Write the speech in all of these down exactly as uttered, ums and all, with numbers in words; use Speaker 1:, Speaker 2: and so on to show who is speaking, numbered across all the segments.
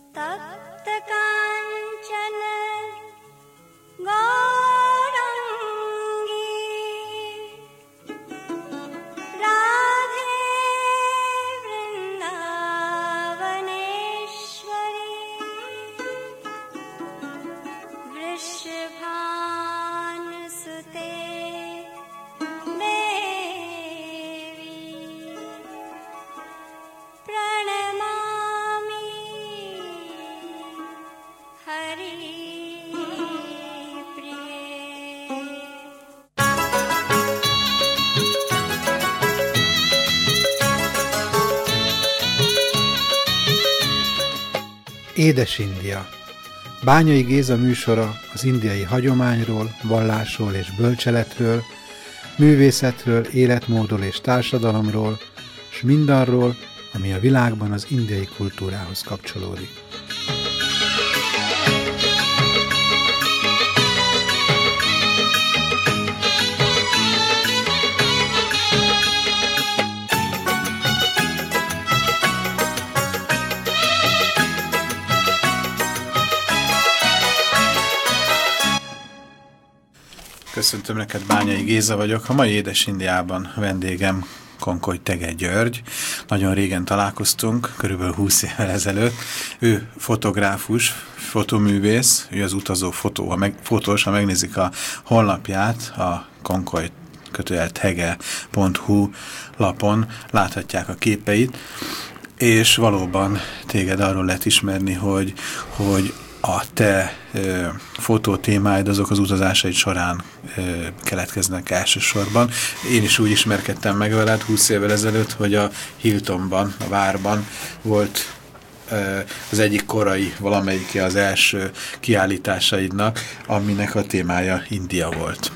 Speaker 1: Édes India. Bányai Géza műsora az indiai hagyományról, vallásról és bölcseletről, művészetről, életmódról és társadalomról, s mindarról, ami a világban az indiai kultúrához kapcsolódik.
Speaker 2: Köszöntöm neked, Bányai Géza vagyok. A mai Édes Indiában vendégem Konkoly Tege György. Nagyon régen találkoztunk, körülbelül húsz évvel ezelőtt. Ő fotográfus, fotoművész, ő az utazó fotó, ha meg, fotós, ha megnézik a honlapját, a konkoly kötőjel tege pont hu lapon láthatják a képeit, és valóban téged arról lehet ismerni, hogy, hogy a te ö, fotótémáid azok az utazásaid során ö, keletkeznek elsősorban. Én is úgy ismerkedtem meg veled húsz évvel ezelőtt, hogy a Hiltonban, a Várban volt ö, az egyik korai, valamelyike az első kiállításaidnak, aminek a témája India volt.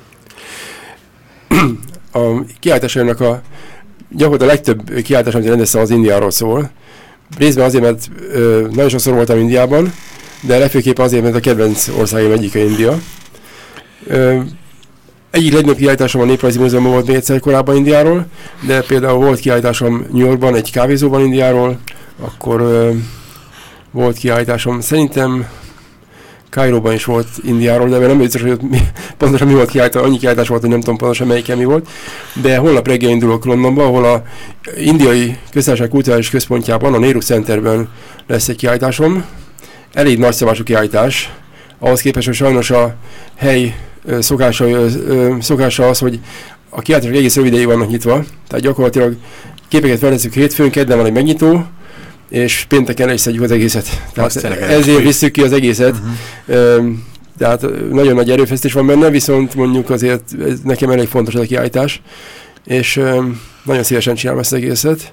Speaker 3: A kiállításaimnak a gyakorlatilag a legtöbb kiállítás, amit rendeztem, az Indiáról szól. Részben azért, mert ö, nagyon sokszor voltam Indiában, de legfőképpen azért, mert a kedvenc országom egyike India. Ö, egyik legnagyobb kiállításom a Néprajzi Múzeumban volt még egyszer korábban Indiáról, de például volt kiállításom New Yorkban, egy kávézóban Indiáról, akkor ö, volt kiállításom, szerintem Kairóban is volt Indiáról, de nem biztos, hogy mi, pontosan mi volt kiállítás, annyi kiállítás volt, hogy nem tudom pontosan melyiken mi volt, de holnap reggel indulok Londonba, ahol a Indiai Köztársaság Kulturális Központjában, a Nehru Centerben lesz egy kiállításom. Elég nagyszabású kiállítás, ahhoz képest, hogy sajnos a hely ö, szokása, ö, ö, szokása az, hogy a kiállítások egész rövid ideig vannak nyitva, tehát gyakorlatilag képeket felveszünk hétfőn, kedden van egy megnyitó, és pénteken is szedjük az egészet. Tehát ezért visszük ki az egészet. Uh-huh. Ö, tehát nagyon nagy erőfeszítés van benne, viszont mondjuk azért ez nekem elég fontos ez a kiállítás, és ö, nagyon szívesen csinálom ezt az egészet.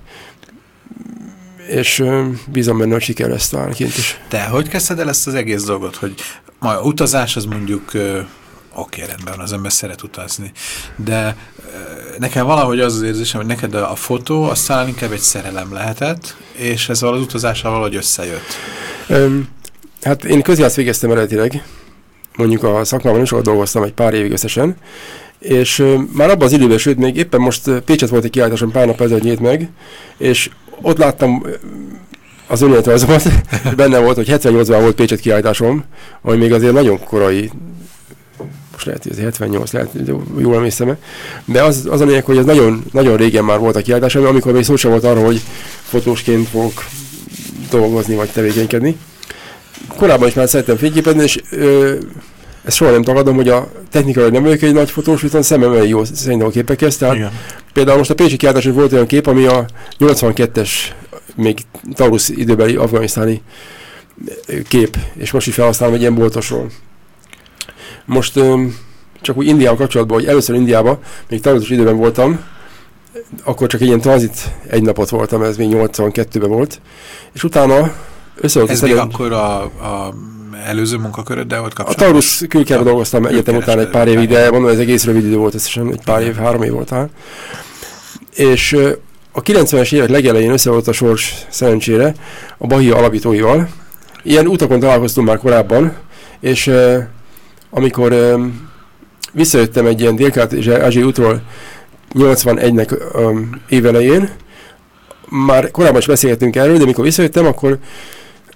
Speaker 3: És uh, bízom benne, hogy siker lesz talán kint is.
Speaker 2: Te hogy kezdted el ezt az egész dolgot, hogy ma utazás az mondjuk uh, oké, okay, rendben, az ember szeret utazni, de uh, nekem valahogy az az érzésem, hogy neked a, a fotó az talán inkább egy szerelem lehetett, és ez az utazással valahogy összejött.
Speaker 3: Um, hát én közjárt végeztem eredetileg, mondjuk a szakmában is, ahol dolgoztam egy pár évig összesen, és uh, már abban az időben, sőt, még éppen most uh, Pécset volt egy kiállításom, pár nap ezelőtt nyílt meg, és ott láttam az önéletrajzomat, benne volt, hogy hetvennyolcban volt Pécset kiállításom, ami még azért nagyon korai, most lehet, hogy azért hetvennyolc, lehet, jól emlékszem, de az, az a lényeg, hogy ez nagyon, nagyon régen már volt a kiállításom, amikor még szó sem volt arról, hogy fotósként fogok dolgozni vagy tevékenykedni. Korábban is már szerettem fényképezni, és ö, ezt soha nem tagadom, hogy a technikai nem vagyok egy nagy fotós, viszont szemem elég jó szerintem a képekhez. Tehát igen. Például most a pécsi kiállításon volt olyan kép, ami a nyolcvankettes, még Taurus időbeli afganisztáni kép, és most is felhasználom egy ilyen boltosról. Most öm, csak úgy Indiával kapcsolatban, hogy először Indiában, még Taurus időben voltam, akkor csak egy ilyen tranzit egy napot voltam, ez még nyolcvankettőben volt, és utána összehozott...
Speaker 2: Ez még akkor a... a... előző munkaköröddel volt kapcsolatban?
Speaker 3: A Taurus külkában dolgoztam egyetem után egy pár évig, de mondom, ez egész rövid idő volt, összesen egy pár év, három év volt talán. És a kilencvenes évek legelején össze volt a sors szerencsére a Bahia alapítóival. Ilyen utakon találkoztunk már korábban, és amikor visszajöttem egy ilyen Dél-Kelet-ázsiai útról nyolcvanegynek évelején, már korábban is beszélgettünk erről, de amikor visszajöttem, akkor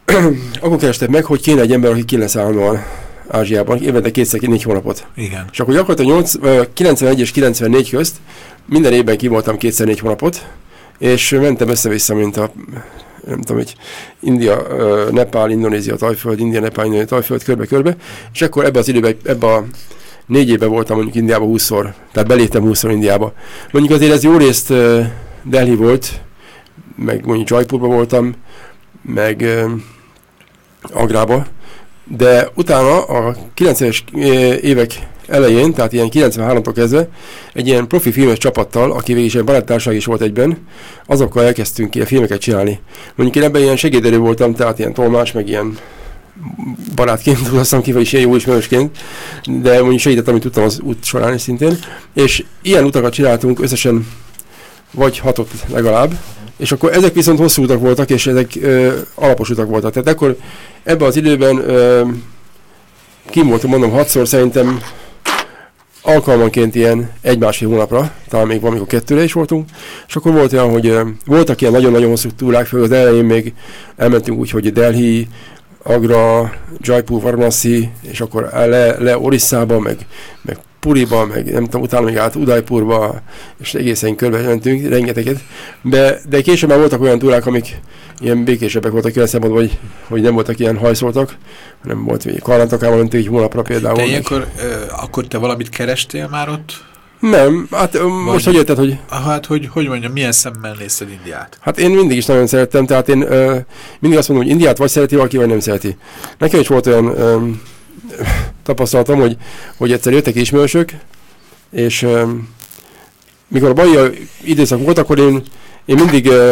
Speaker 3: akkor kerestek meg, hogy kéne egy ember, aki ki lesz állandóan Ázsiában, évente kétszer négy hónapot.
Speaker 2: Igen.
Speaker 3: És akkor gyakorlatilag kilencvenegy és kilencvennégy közt minden évben ki voltam kétszer négy hónapot, és mentem össze-vissza, mint a nem tudom, hogy India, uh, Nepál, Indonézia, Tajföld, India, Nepál, Indonézia, Tajföld, körbe-körbe, és akkor ebbe az időben, ebbe a négy évben voltam mondjuk Indiába húszszor, tehát beléptem húszszor Indiába. Mondjuk azért ez jó részt uh, Delhi volt, meg mondjuk Jaipurba voltam, meg uh, Agrába, de utána a kilencvenes évek elején, tehát ilyen kilencvenháromtól kezdve, egy ilyen profi filmes csapattal, aki végig is egy baráttárság is volt egyben, azokkal elkezdtünk ilyen filmeket csinálni. Mondjuk én ebben ilyen segéderő voltam, tehát ilyen tolmács, meg ilyen barátként tudtam ki, vagyis ilyen jó ismerősként, de mondjuk segítettem, amit tudtam az út során is szintén. És ilyen utakat csináltunk összesen vagy hatot legalább, és akkor ezek viszont hosszú utak voltak, és ezek ö, alapos utak voltak. Tehát akkor ebben az időben ö, kim voltunk, mondom, hatszor szerintem alkalmanként ilyen egy-másfél hónapra, talán még valamikor kettőre is voltunk, és akkor volt olyan, hogy ö, voltak ilyen nagyon-nagyon hosszú túrák, főleg az elején még elmentünk úgy, hogy Delhi, Agra, Jaipur, Varanasi, és akkor le, le Orisszába, meg, meg Puriba, meg nem tudom, utána még át Udaipurba, és egészen körbe mentünk, rengeteget. De, de később már voltak olyan túrák, amik ilyen békésebbek voltak olyan szempontból, hogy, hogy nem voltak ilyen hajszoltak, hanem volt, hogy Karnatokában mentünk egy hónapra például.
Speaker 2: De ilyenkor, ö, akkor te valamit kerestél már ott?
Speaker 3: Nem, hát vagy, most hogy érted, hogy...
Speaker 2: Hát, hogy, hogy mondjam, milyen szemmel nézted Indiát?
Speaker 3: Hát én mindig is nagyon szerettem, tehát én ö, mindig azt mondom, hogy Indiát vagy szereti valaki, vagy nem szereti. Nekem is volt olyan ö, tapasztalatom, hogy, hogy egyszer jöttek ismerősök, és ö, mikor a Baija időszak volt, akkor én, én mindig ö,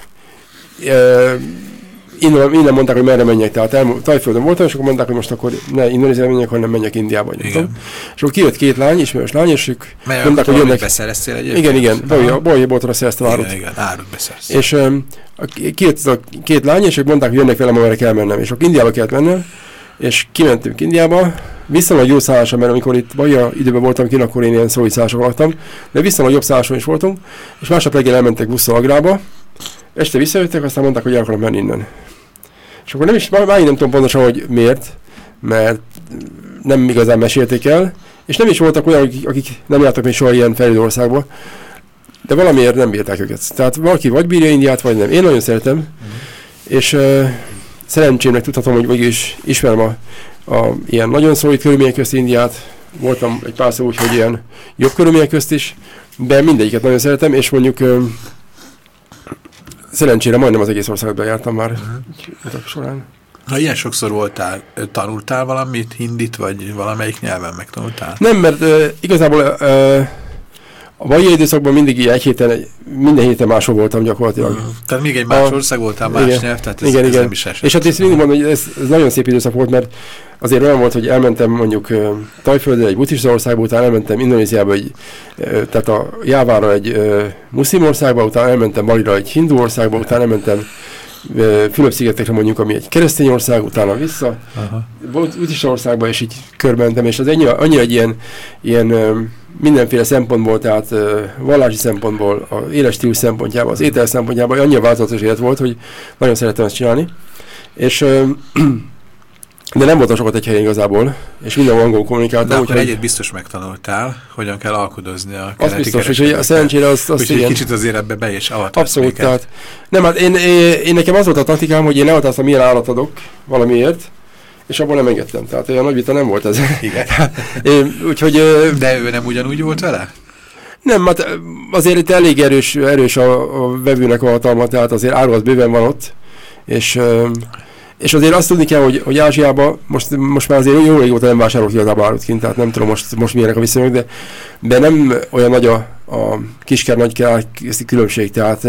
Speaker 3: ö, innen, innen mondták, hogy merre menjek, tehát el, Tajföldön voltam, és akkor mondták, hogy most akkor ne Indonéziába menjek, hanem menjek Indiába. És akkor kijött két lány, ismerős lány, és ők
Speaker 2: Mely
Speaker 3: mondták, hogy jönnek...
Speaker 2: beszereztél egyébként?
Speaker 3: Igen, igen, Baija, Baija boltra szereztem árut.
Speaker 2: Igen, igen, árut beszerezsz.
Speaker 3: És um, kijött a két lány, és ők mondták, hogy jönnek velem, amerre kell mennem. És akkor Indiába kellett mennem, és kimentünk Indiába, viszonylag jó szálláson, mert amikor itt Baija időben voltam kint, akkor én ilyen szói szálláson laktam, de viszonylag jobb szálláson is voltunk, és másnap reggel elmentek busszal Agrába, este visszajöttek, aztán mondták, hogy el akarok menni innen. És akkor nem is, már, már nem tudom pontosan, hogy miért, mert nem igazán mesélték el, és nem is voltak olyan, akik, akik nem jártak még soha ilyen fejlődő országba, de valamiért nem bírták őket. Tehát valaki vagy bírja Indiát, vagy nem. Én nagyon szeretem, mm. és uh, szerencsémnek tudhatom, hogy mégis ismerem a, a ilyen nagyon szolid körülmények közt Indiát. Voltam egy pár szó úgy, hogy ilyen jobb körülmények közt is, de mindegyiket nagyon szeretem, és mondjuk uh, szerencsére majdnem az egész országot bejártam már uh-huh. során.
Speaker 2: Ha ilyen sokszor voltál, tanultál valamit, hindit, vagy valamelyik nyelven megtanultál?
Speaker 3: Nem, mert uh, igazából uh, a Baija időszakban mindig egy héten, minden héten máshol voltam gyakorlatilag. Uh-huh.
Speaker 2: Tehát még egy más a, ország voltál, más
Speaker 3: igen,
Speaker 2: nyelv, tehát ez,
Speaker 3: igen,
Speaker 2: ez
Speaker 3: igen.
Speaker 2: nem is esett.
Speaker 3: És hát ezt mindig mondom, hogy ez, ez nagyon szép időszak volt, mert azért olyan volt, hogy elmentem mondjuk uh, Tajföldre, egy buddhista országba, utána elmentem Indonéziába, egy, uh, tehát a Jávára egy uh, muszlim országba, utána elmentem Balira egy hindu országba, utána elmentem uh, Fülöp-szigetekre mondjuk, ami egy keresztény ország, utána vissza, buddhista országba, és így körbementem, és az annyira, annyira egy ilyen, ilyen uh, mindenféle szempontból, tehát uh, vallási szempontból, az éles stílus szempontjából, az étel szempontjából annyira változatos élet volt, hogy nagyon szerettem ezt csinálni. És uh, de nem voltam sokat egy helyen igazából, és minden angolul kommunikáltam.
Speaker 2: De akkor egyet biztos megtanultál, hogyan kell alkudozni a keleti
Speaker 3: az biztos, hogy a szerencsére azt, azt
Speaker 2: igen. Kicsit azért ebbe be is avatkozz.
Speaker 3: Abszolút, tehát nem, hát én, én, én nekem az volt a taktikám, hogy én elhatároztam, milyen állat adok valamiért, és abból nem engedtem. Tehát olyan nagy vita nem volt ez.
Speaker 2: Igen.
Speaker 3: én, úgyhogy,
Speaker 2: de ő nem ugyanúgy volt vele?
Speaker 3: Nem, hát azért itt elég erős, erős a, a vevőnek a hatalma, tehát azért áru az bőven van ott, és... És azért azt tudni kell, hogy, hogy Ázsiában most, most már azért jó régóta nem vásárolok igazából árut kint, tehát nem tudom most, most milyenek a viszonyok, de, de nem olyan nagy a, a kisker-nagy különbség, tehát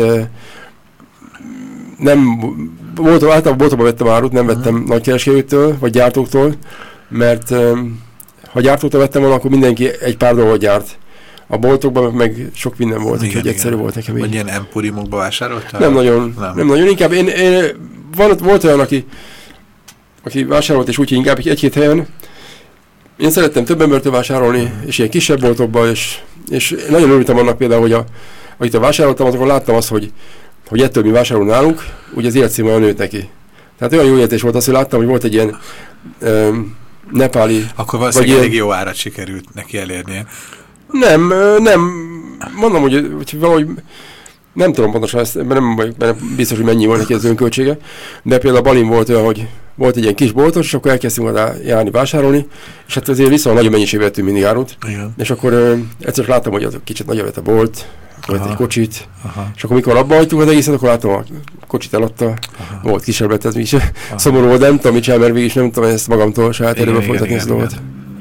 Speaker 3: nem, volt, általában boltokban vettem árut, nem vettem uh-huh. nagykereskedőtől, vagy gyártóktól, mert ha gyártóktól vettem volna, akkor mindenki egy pár dolgot gyárt. A boltokban meg sok minden volt, igen, úgyhogy egyszerű volt nekem.
Speaker 2: Vagy ilyen emporiumokba vásároltál?
Speaker 3: Nem nagyon, nem. nem nagyon, inkább én, én van, volt olyan, aki, aki vásárolt, és úgy, hogy inkább egy-két helyen. Én szerettem több embertől vásárolni, mm. és ilyen kisebb boltokba, és, és nagyon örültem annak például, hogy a, akit vásároltam, azokon láttam azt, hogy, hogy ettől mi vásárolunk nálunk, úgy az életszínvonal nőtt neki. Tehát olyan jó érzés volt az, hogy láttam, hogy volt egy ilyen ö, nepáli...
Speaker 2: Akkor valószínűleg elég jó árat sikerült neki elérnie.
Speaker 3: Nem, nem. Mondom, hogy, hogy valahogy... Nem tudom pontosan ezt, mert nem vagyok benne biztos, hogy mennyi volt neki az önköltsége, de például Balin volt olyan, hogy volt egy ilyen kis boltos, és akkor elkezdtünk oda járni, vásárolni, és hát azért viszonylag nagyon mennyiségben vettünk mindig árut. Igen. És akkor ö, egyszer láttam, hogy az kicsit nagyobb lett a bolt, volt egy kocsit, aha. És akkor mikor abba hagytuk az egészet, akkor láttam, a kocsit eladta, aha. Volt kisebb lett, ez is szomorú volt, nem tudom, mit csinál, mert végig is nem tudom ezt magamtól saját erőből folytatni ezt a dolgot.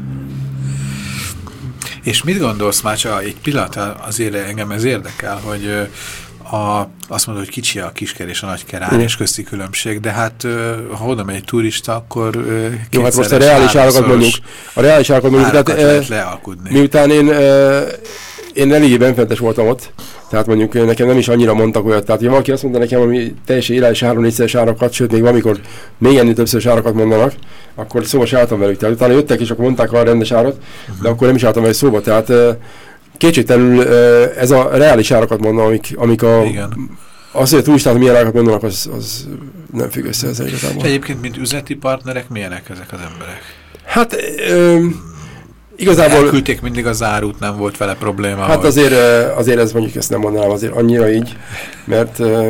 Speaker 2: És mit gondolsz már, csak egy pillanat azért engem ez érdekel, hogy a, azt mondod, hogy kicsi a kisker és a nagyker árás közti különbség, de hát ha oda megy egy turista, akkor
Speaker 3: jó, hát most a reális árakat mondjuk, a reális árakat mondjuk,
Speaker 2: tehát, lehet lealkudni.
Speaker 3: Miután én, én eléggé benfentes voltam ott, tehát mondjuk nekem nem is annyira mondtak olyat, tehát ha valaki azt mondta nekem, hogy teljesen irányos három-négyszeres árakat, sőt még valamikor még ennél többszörös árakat mondanak, akkor szóba se álltam velük. Tehát utána jöttek és akkor mondták a rendes árat, uh-huh. De akkor nem is álltam velük szóba. Tehát kétségtelenül ez a reális árakat mondom, amik, amik a... Igen. Az, hogy a turistát milyen árakat mondanak, az, az nem függ össze ezzel igazából.
Speaker 2: Egyébként, mint üzleti partnerek, milyenek ezek az emberek?
Speaker 3: Hát... Ö, igazából...
Speaker 2: Elküldték mindig az árut, nem volt vele probléma.
Speaker 3: Hát hogy... azért, azért ez mondjuk ezt nem mondanám azért annyira így, mert uh,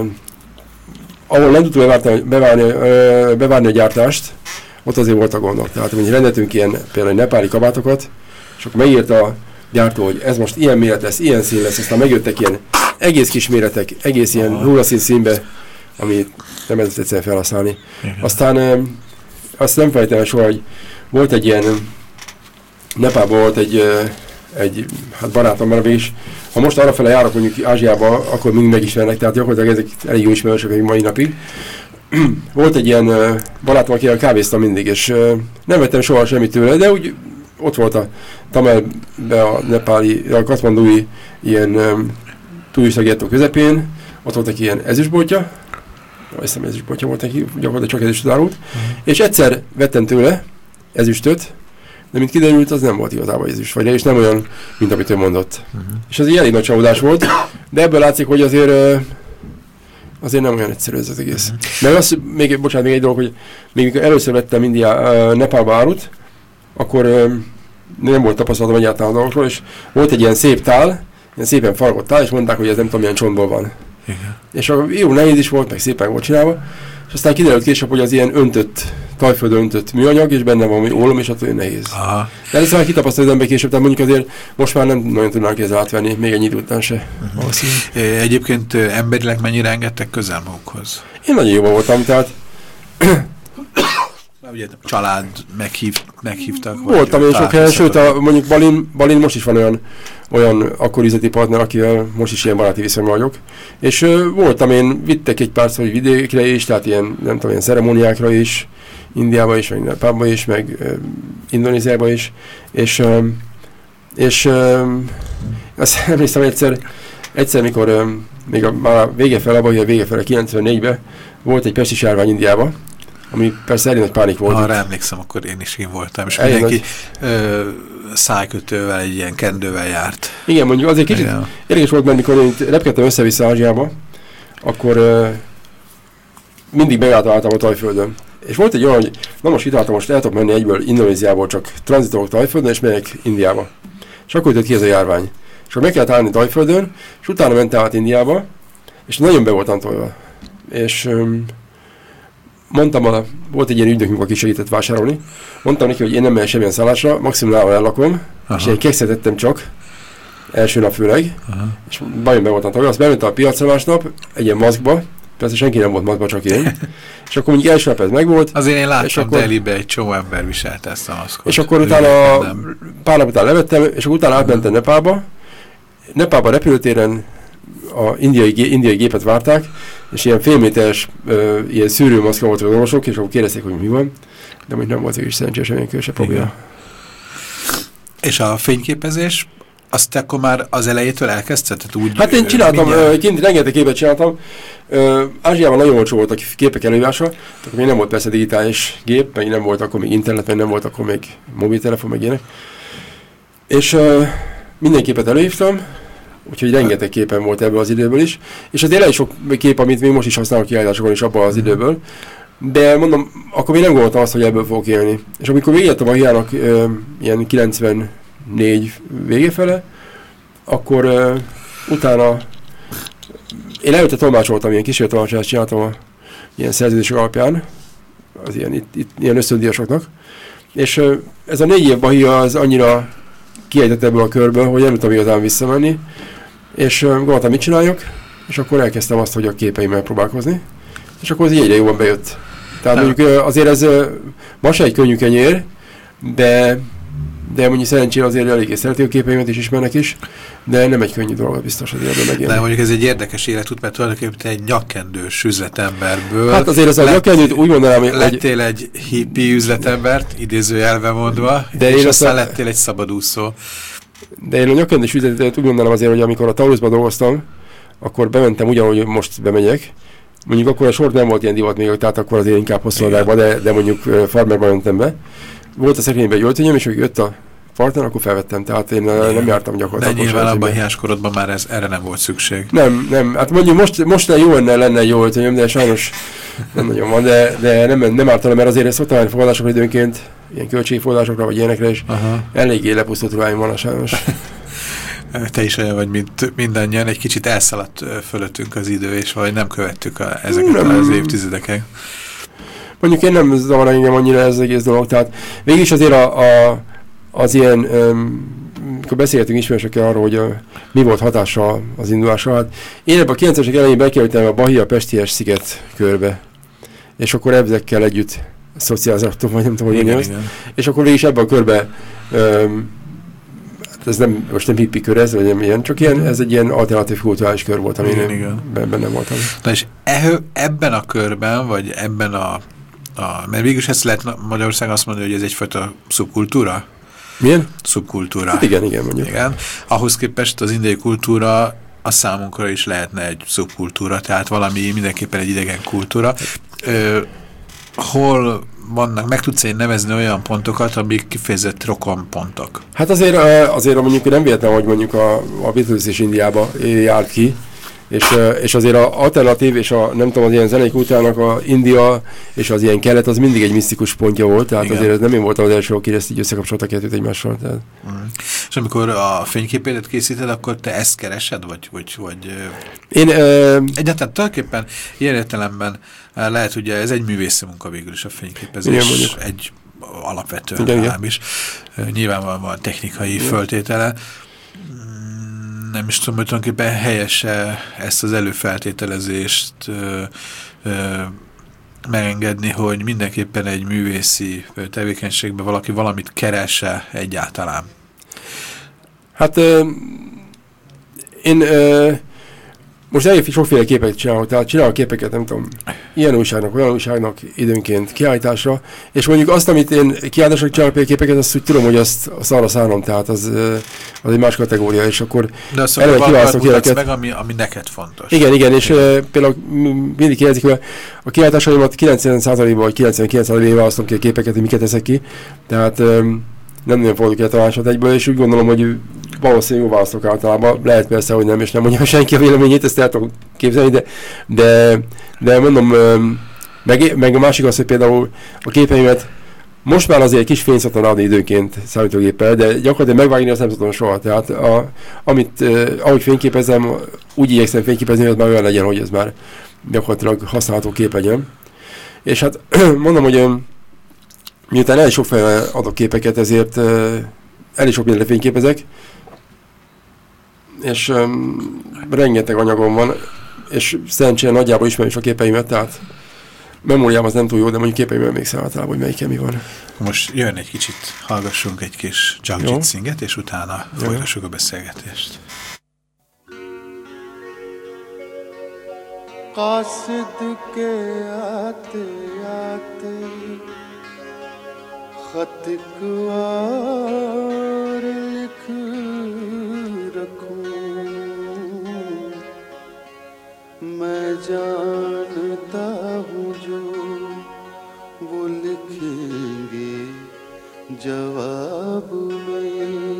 Speaker 3: ahol nem tudtuk bevárni, bevárni, uh, bevárni a gyártást, ott azért voltak gondok. Tehát mondjuk rendeltünk ilyen például nepáli kabátokat, és akkor megírta a gyártó, hogy ez most ilyen méret lesz, ilyen szín lesz, aztán megjöttek ilyen egész kis méretek, egész ilyen rólaszín színbe, amit nem lehetett egyszerűen felhasználni. Igen. Aztán uh, azt nem felejtem el soha, hogy volt egy ilyen Nepálban volt egy, egy hát barátom, mert is, ha most arrafele járok mondjuk Ázsiába, akkor mindig megismernek, tehát gyakorlatilag ezek elég jó ismerősök még mai napig. Volt egy ilyen barátom, akivel kávéztam mindig, és nem vettem soha semmit tőle, de úgy ott volt a Tamelbe, a nepáli, a katmandui ilyen um, turistagettó közepén, ott volt egy ilyen ezüstboltja, azt hiszem ezüstboltja volt neki, gyakorlatilag csak ezüstöt árult, uh-huh. És egyszer vettem tőle ezüstöt, de mint kiderült, az nem volt igazából ezüst, vagy és nem olyan, mint amit ő mondott. Uh-huh. És az egy elég nagy csalódás volt, de ebből látszik, hogy azért azért nem olyan egyszerű ez az egész. Uh-huh. Mert az, még, bocsánat, még egy dolog, hogy még mikor először vettem India, uh, Nepálba árut, akkor uh, nem volt tapasztalatom egyáltalán a dolgokról, és volt egy ilyen szép tál, ilyen szépen faragott tál, és mondták, hogy ez nem tudom milyen csontból van. Igen. És a, jó nehéz is volt, meg szépen volt csinálva, és aztán kiderült később, hogy az ilyen öntött, tajföldön öntött műanyag, és benne van valami ólom, és attól nehéz. Aha. De ez már kitapasztalt az ember később, tehát mondjuk azért most már nem nagyon tudnánk ezzel átvenni, még ennyi idő után se.
Speaker 2: Uh-huh. Egyébként emberileg mennyire engedtek közel magukhoz?
Speaker 3: Én nagyon jobban voltam, tehát...
Speaker 2: Ugye család meghív, meghívtak?
Speaker 3: Voltam én sok helyen, sőt, a, mondjuk Balin, Balin most is van olyan, olyan akkor üzleti partner, akivel most is ilyen baráti viszonyban vagyok. És uh, voltam én, vittek egy pár szó vidékre is, tehát ilyen, nem tudom, ilyen ceremóniákra is, Indiába is, meg Nepálba is, meg uh, Indonéziába is. És, uh, és uh, azt emlékszem egyszer, egyszer mikor uh, még a, már a vége fele, vagy a vége fele kilencvennégyben volt egy pestis járvány Indiába, ami persze elég nagy pánik volt.
Speaker 2: Arra emlékszem, akkor én is én voltam, és elég mindenki ö, szájkötővel, egy ilyen kendővel járt.
Speaker 3: Igen, mondjuk azért kicsit érdekes volt, mert mikor én repkedtem össze-vissza Ázsiába, akkor ö, mindig megálltam a Tajföldön. És volt egy olyan, hogy na most itt álltam, most el tudok menni egyből Indonéziából, csak tranzitolok Tajföldön, és megyek Indiába. És akkor jött ki ez a járvány. És akkor meg kellett állni Tajföldön, és utána mentem át Indiába, és nagyon be voltam tolva. És... Ö, mondtam, a, volt egy ilyen ügynökünk, aki segített vásárolni. Mondtam neki, hogy én nem megyek semmilyen szállásra, maximum nálam ellakom, aha. És én kekszet ettem csak, első nap főleg, aha. És bajom be voltam tagja. Azt bementem a piacra másnap, egy ilyen maszkba, persze senki nem volt maszkba, csak én. És akkor mondjuk első nap ez megvolt.
Speaker 2: Azért én láttam akkor, Delhibe, egy csomó ember viselte ezt a maszkot.
Speaker 3: És akkor utána pár nap után levettem, és akkor utána átmentem Nepálba. Nepálba repülőtéren a indiai, indiai gépet várták, és ilyen félméteres ö, ilyen szűrőmaszkra voltak az orvosok, és akkor kérdezték, hogy mi van, de még nem volt is szerencsés, semmilyen se probléma.
Speaker 2: És a fényképezés, azt te akkor már az elejétől elkezdted? Úgy,
Speaker 3: hát én csináltam, ö, kint rengeteg képet csináltam. Ö, Ázsiában nagyon olcsó voltak képek előírása, akkor még nem volt persze digitális gép, meg nem volt akkor még internet, meg nem volt akkor még mobiltelefon, meg ilyenek. És ö, minden képet előhívtam, úgyhogy rengeteg képen volt ebből az időből is, és azért elég sok kép, amit még most is használok kiállításokon is abban az időből, De mondom, akkor még nem gondoltam azt, hogy ebből fogok élni. És amikor végigett a Bahiának ö, ilyen kilencvennégy vége fele, akkor ö, utána én előtte tolmácsoltam, ilyen kísérlet tolmácsolást csináltam a ilyen szerződések alapján, az ilyen, itt, itt, ilyen ösztöndíjasoknak. És ö, ez a négy év Bahia az annyira kiejtett ebből a körből, hogy nem tudtam igazán visszamenni, és ö, gondoltam, mit csináljak, és akkor elkezdtem azt, hogy a képeimmel próbálkozni, és akkor az egyre jobban bejött. Tehát nem. mondjuk azért ez ma se egy könnyű kenyér, de, de mondjuk szerencsére azért eléggé szeretik a képeimet is, ismernek is, de nem egy könnyű dolog biztos azért ebben megélni.
Speaker 2: De mondjuk ez egy érdekes életút, mert tulajdonképpen egy nyakkendős üzletemberből
Speaker 3: hát azért ez a nyakkendőt úgy mondanám, hogy...
Speaker 2: Lettél egy hippi üzletembert, idézőjelve mondva, de és aztán a... lettél egy szabadúszó.
Speaker 3: De én a nyakkendős üzletet úgy mondanám azért, hogy amikor a Taurusban dolgoztam, akkor bementem ugyanúgy most bemegyek. Mondjuk akkor a sort nem volt ilyen divat még, tehát akkor azért inkább hosszúadákban, de, de mondjuk uh, farmerban mentem be. Volt a szekrényben egy öltönyöm, és hogy jött a partner, akkor felvettem, tehát én uh, nem jártam gyakorlatilag.
Speaker 2: De nyilván abban a hiáskorodban már ez, erre nem volt szükség. Nem,
Speaker 3: nem, hát mondjuk most, most jó lenne, lenne egy jó öltönyöm, de sajnos nem nagyon van, de, de nem, nem ártalom, mert azért szoktam menni fogadásokra időnként, ilyen költségfogadásokra vagy ilyenekre, és aha. eléggé lepusztult ruháim van a sajnos.
Speaker 2: Te is olyan vagy, mint mindannyian, egy kicsit elszaladt fölöttünk az idő, és vagy nem követtük a, ezeket nem. az évtizedeket.
Speaker 3: Mondjuk én nem zavar engem annyira ez az egész dolog, tehát végig azért a, a, az ilyen, um, amikor beszélgetünk ismerősökkel arról, hogy a, mi volt hatása az indulásra, hát én ebben a kilencvenesek elején bekerültem a Bahia Pesties sziget körbe, és akkor ezekkel együtt szocializáltam, vagy nem tudom, hogy igen, igen. És akkor végig ebben a körbe um, ez nem, most nem hippi kör ez, vagy nem ilyen, csak ilyen, ez egy ilyen alternatív kulturális kör volt, amin én benne voltam.
Speaker 2: Na és e, ebben a körben, vagy ebben a, a mert végülis ezt lehet Magyarországon azt mondani, hogy ez egyfajta szubkultúra?
Speaker 3: Milyen?
Speaker 2: Szubkultúra.
Speaker 3: Hát igen, igen, mondjuk.
Speaker 2: Igen. Ahhoz képest az indiai kultúra a számunkra is lehetne egy szubkultúra, tehát valami mindenképpen egy idegen kultúra. Ö, hol vannak, meg tudsz én nevezni olyan pontokat, amik kifejezett rokonpontok?
Speaker 3: Hát azért, azért mondjuk nem véletlen, hogy mondjuk a, a Beatles is Indiába járt ki, és, és azért az alternatív és a nem tudom, az ilyen zenei kultúrának a India és az ilyen kelet, az mindig egy misztikus pontja volt, tehát igen. azért nem én voltam az első, aki ezt így összekapcsolta kettőt egymással. Tehát.
Speaker 2: Mm. És amikor a fényképédet készíted, akkor te ezt keresed, vagy... vagy, vagy
Speaker 3: én... Ö...
Speaker 2: Egyáltalán tulajdonképpen ilyen értelemben lehet, ugye ez egy művészi munka végül is a fényképezés, igen, egy alapvetően igen, legalábbis. Igen. Nyilvánvalóan van technikai igen. föltétele. Nem is tudom, hogy tulajdonképpen helyese ezt az előfeltételezést ö, ö, megengedni, hogy mindenképpen egy művészi tevékenységben valaki valamit keresse egyáltalán.
Speaker 3: Hát ö, én ö, most elég sokféle képeket csinálok, tehát csinálok képeket, nem tudom, ilyen újságnak, olyan újságnak időnként kiállításra, és mondjuk azt, amit én kiállításra csinálok képeket, azt úgy tudom, hogy azt, azt arra szállom, tehát az, az egy más kategória, és akkor
Speaker 2: de azt eleve kiválasztok ilyeneket. Meg, ami, ami neked fontos.
Speaker 3: Igen, igen, és uh, például mindig kérdezik, hogy a kiállításaimat kilencven százalékban vagy kilencvenkilenc százalékban választom ki a képeket, hogy miket teszek ki, tehát um, nem nagyon fordulok el tanácsot egyből, és úgy gondolom, hogy valószínűleg jó választok általában. Lehet persze, hogy nem, és nem mondja senki a véleményét, ezt el tudom képzelni, de, de, de mondom, meg, meg a másik az, hogy például a képeimet most már azért kis fényt szoktam adni időnként számítógéppel, de gyakorlatilag megvágni azt nem tudom soha. Tehát a, amit, eh, ahogy fényképezem, úgy igyekszem fényképezni, hogy már olyan legyen, hogy ez már gyakorlatilag használható kép legyen. És hát mondom, hogy miután elég sok fejjel adok képeket, ezért uh, elég sok mindenre fényképezek, és um, rengeteg anyagom van, és szerencsére nagyjából ismerem is a képeimet, tehát memóriám az nem túl jó, de mondjuk képeimben emlékszem általában, hogy melyiken mi van.
Speaker 2: Most jön egy kicsit, hallgassunk egy kis Jagjit Singhet, és utána jó. folytassuk a beszélgetést.
Speaker 4: قاصد के आते आते खत कुआर लिख रखूं मैं जानता हूँ जो वो लिखेंगे जवाब में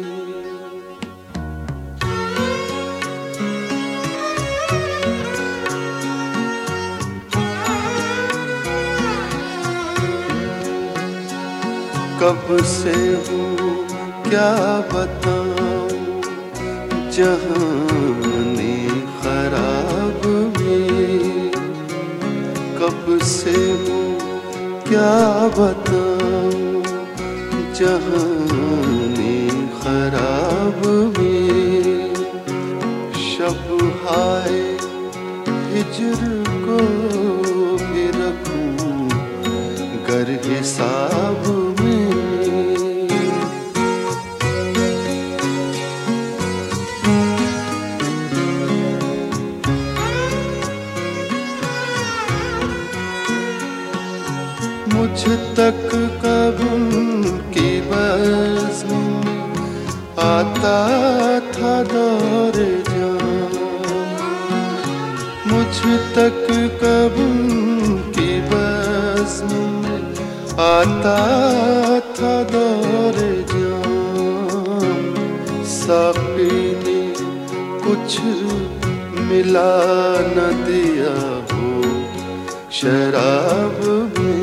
Speaker 4: कब से हूँ क्या बताऊँ जहाने खराब में, कब से हूँ क्या बताऊँ जहाने खराब में। शब हाय हिजर को भी रखूं गर हिसाब में। मुझ तक कब उनकी बज़्म में आता था दौर जान, मुझ तक कब उनकी बज़्म में आता था दौर जान। साक़ी ने कुछ मिला न दिया हो शराब में।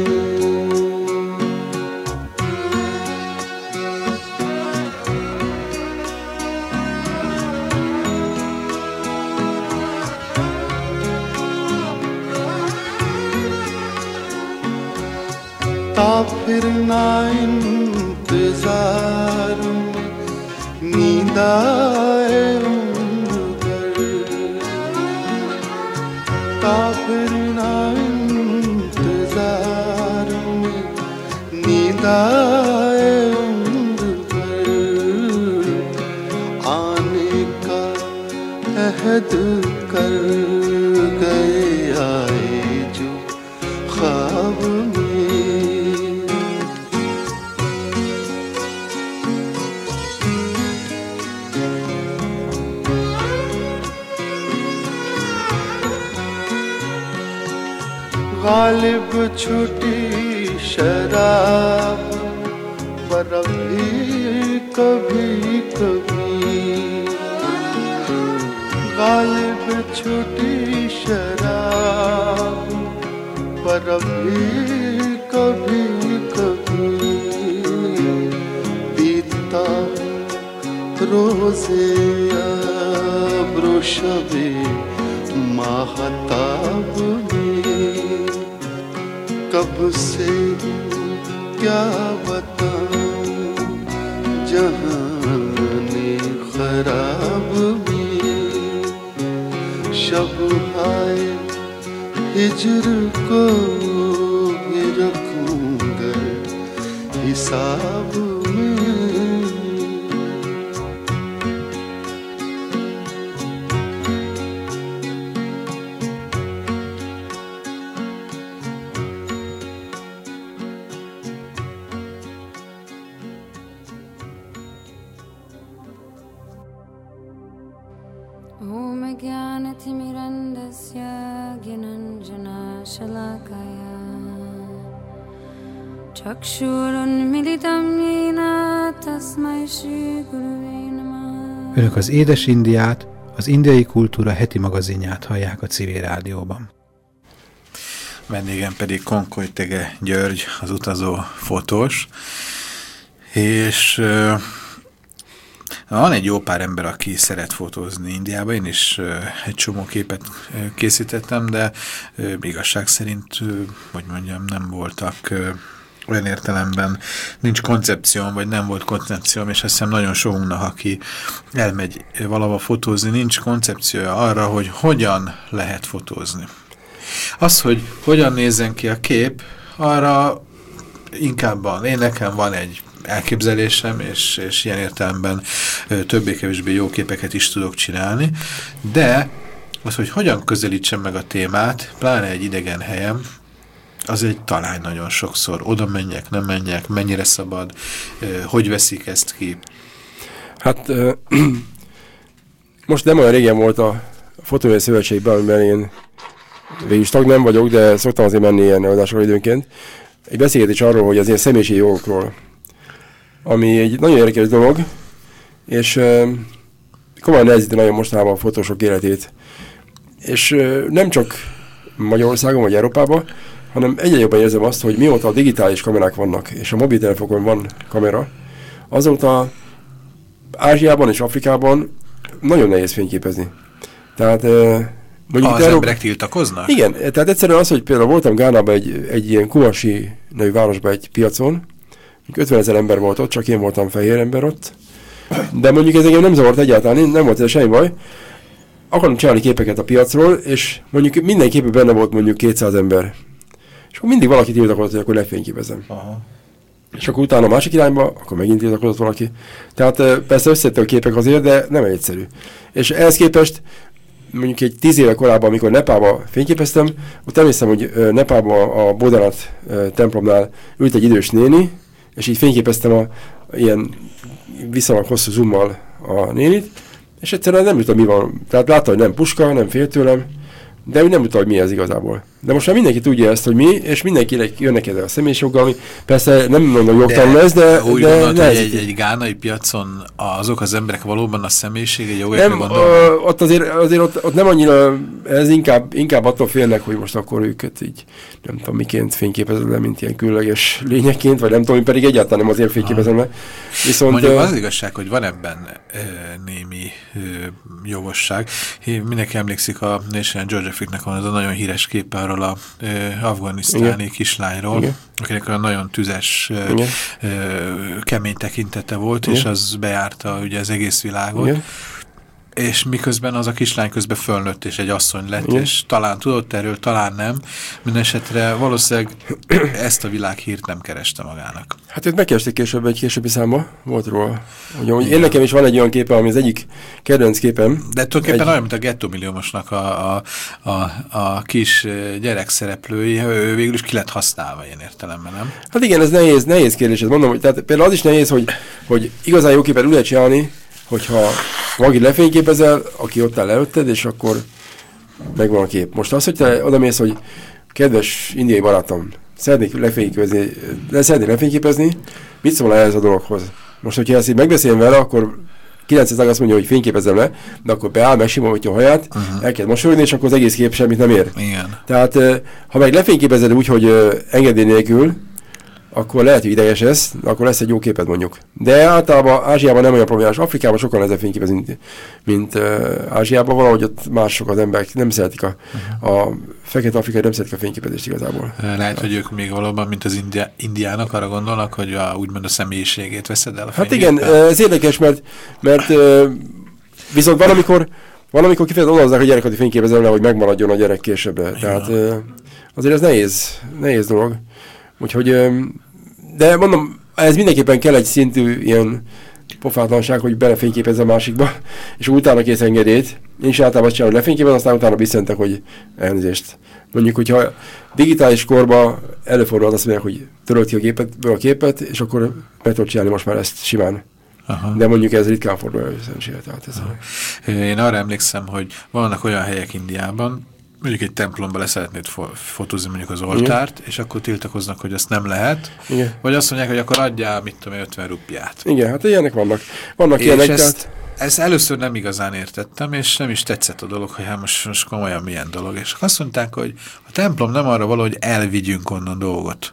Speaker 4: फिर ना इंतजार में नींद आए उम्र भर, फिर ना इंतजार में नींद आए उम्र भर। आने का अहद कर गए आए जो ख्वाब में। गालिब छुटी शराब पर भी कभी कभी, गालिब छुटी शराब पर भी कभी कभी। बीतता रोज़े अब्रो शबे माहताब में, कब से क्या बताऊँ जहाने खराब में। शब हाय हिजर को भी रखूँगा हिसाब में।
Speaker 5: Om Jnanathmirandasya Gyananjanashalakaya Chakshurunmilitam Yena Tasmai Shri Gurave Namah.
Speaker 1: Önök az Édes Indiát, az indiai kultúra heti magazinját hallják a Civil Rádióban.
Speaker 2: Vendégem pedig Konkoly Tege György, az utazó fotós, és uh, van egy jó pár ember, aki szeret fotózni Indiába. Én is uh, egy csomó képet uh, készítettem, de uh, igazság szerint, uh, hogy mondjam, nem voltak uh, olyan értelemben, nincs koncepcióm, vagy nem volt koncepcióm, és azt hiszem nagyon sokunknak, aki elmegy valahova fotózni, nincs koncepciója arra, hogy hogyan lehet fotózni. Az, hogy hogyan nézzen ki a kép, arra inkább van. Én nekem van egy elképzelésem, és, és ilyen értelemben többé-kevésbé jó képeket is tudok csinálni, de az, hogy hogyan közelítsem meg a témát, pláne egy idegen helyen, az egy talány nagyon sokszor. Oda menjek, nem menjek, mennyire szabad, hogy veszik ezt ki?
Speaker 3: Hát most nem olyan régen volt a Fotóművész Szövetségben, amiben én végül tag nem vagyok, de szoktam azért menni ilyen előadásokra időnként. Egy beszélgetés arról, hogy az ilyen személyiségi jogokról, ami egy nagyon érdekes dolog, és uh, komolyan nehezíti nagyon mostanában a fotósok életét. És uh, nem csak Magyarországon vagy Európában, hanem egyre jobban érzem azt, hogy mióta a digitális kamerák vannak, és a mobiltelefonokon van kamera, azóta Ázsiában és Afrikában nagyon nehéz fényképezni. Tehát
Speaker 2: mondjuk az emberek tiltakoznak?
Speaker 3: Igen, tehát egyszerűen az, hogy például voltam Gánában egy, egy ilyen Kumasi nevű városban egy piacon, ötvenezer ember volt ott, csak én voltam fehér ember ott, de mondjuk ez engem nem zavart egyáltalán, nem volt ez semmi baj. Akarom csinálni képeket a piacról, és mondjuk minden képben benne volt mondjuk kétszáz ember. És akkor mindig valaki tiltakozott, hogy akkor lefényképezem. Aha. És akkor utána a másik irányba, akkor megint tiltakozott valaki. Tehát persze összetett a képek azért, de nem egyszerű. És ehhez képest mondjuk egy tíz éve korábban, amikor Nepálba fényképeztem, ott emlékszem, hogy Nepálban a Bodhanath templomnál ült egy idős néni, és így fényképeztem a ilyen viszonylag hosszú zoommal a nénit, és egyszerűen nem tudtam, mi van. Tehát látta, hogy nem puska, nem fél tőlem, de úgy nem tudta, hogy mi ez igazából. De most már mindenki tudja ezt, hogy mi, és mindenkinek jönnek ezzel a személyisjoggal, ami persze nem mondom jogtalan lesz, de...
Speaker 2: Úgy
Speaker 3: de
Speaker 2: gondolod, hogy egy, egy gánai piacon azok az emberek valóban a személyisége jogokra gondolnak?
Speaker 3: Ö, ott azért, azért ott, ott nem annyira, ez inkább, inkább attól félnek, hogy most akkor őket így nem tudom miként fényképezem le, mint ilyen különleges lényekként, vagy nem tudom, pedig egyáltalán nem azért fényképezem le. Viszont,
Speaker 2: mondjuk az igazság, hogy van ebben e, némi e, jogosság. Mindenki emlékszik a National Geographic-nek van az a nagyon híres képe arról a e, afganisztáni igen. kislányról, igen. akinek a nagyon tüzes, e, e, kemény tekintete volt, igen. és az bejárta ugye az egész világot. Igen. És miközben az a kislány közben fölnőtt, és egy asszony lett, igen. és talán tudott erről, talán nem. Mindenesetre valószínűleg ezt a világhírt nem kereste magának.
Speaker 3: Hát őt megkeresték később, egy későbbi számba volt róla. Ugye, én nekem is van egy olyan képe, ami az egyik kedvenc képem.
Speaker 2: De tulajdonképpen egy... olyan, mint a gettómilliómosnak a, a, a, a kis gyerek szereplői, ő végül is ki lett használva ilyen értelemben, nem?
Speaker 3: Hát igen, ez nehéz, nehéz kérdés. Mondom, hogy tehát például az is nehéz, hogy, hogy igazán jó képet úgy lehet csinálni, hogyha valaki lefényképezel, aki ott áll előtted, és akkor megvan a kép. Most az, hogy te odamész, hogy kedves indiai barátom, szeretnék lefényképezni, le, szeretnék lefényképezni, mit szól ez a dologhoz? Most, hogyha ezt így megbeszélem vele, akkor kilencszáz azt mondja, hogy fényképezzem le, de akkor beáll, megsimogatja a haját, uh-huh. el kell mosolyogni, és akkor az egész kép semmit nem ér.
Speaker 2: Igen.
Speaker 3: Tehát, ha meg lefényképezed úgy, hogy engedély nélkül, akkor lehet, hogy ideges ez, akkor lesz egy jó képed mondjuk. De általában Ázsiában nem olyan problémás. Afrikában sokan ezzel fényképezni, mint, mint uh, Ázsiában, valahogy ott mások az emberek nem szeretik a, uh-huh. a fekete afrikai nem szeretik a fényképezést igazából.
Speaker 2: Lehet, a, hogy ők még valóban, mint az india, indiának arra gondolnak, hogy a, úgymond a személyiségét veszed el a
Speaker 3: hát igen, ez érdekes, mert, mert uh, viszont van, amikor, van, amikor kifejezetten odahozzák a gyereket, hogy fényképezel le, hogy megmaradjon a gyerek későbbre. Tehát uh, azért ez nehéz, nehéz dolog. Úgyhogy, de mondom, ez mindenképpen kell egy szintű ilyen pofátlanság, hogy belefényképezz a másikba, és utána kész engedélyt. Én is általában azt csinálom, hogy lefényképez, aztán utána visszentek, hogy elnézést. Mondjuk, hogyha digitális korban előfordul, azt mondják, hogy törölt ki a képetből a képet, és akkor meg tudod csinálni most már ezt simán. Aha. De mondjuk ez ritkán fordul elő,
Speaker 2: szerencsére. Én arra emlékszem, hogy vannak olyan helyek Indiában, mondjuk egy templomba le szeretnéd fo fotózni mondjuk az oltárt, igen. és akkor tiltakoznak, hogy azt nem lehet. Igen. Vagy azt mondják, hogy akkor adjál, mit tudom, ötven rupiát.
Speaker 3: Igen, hát ilyenek vannak. Vannak ilyenek,
Speaker 2: ezt,
Speaker 3: tehát...
Speaker 2: ezt először nem igazán értettem, és nem is tetszett a dolog, hogy hát most, most komolyan milyen dolog. És azt mondták, hogy a templom nem arra való, hogy elvigyünk onnan dolgot.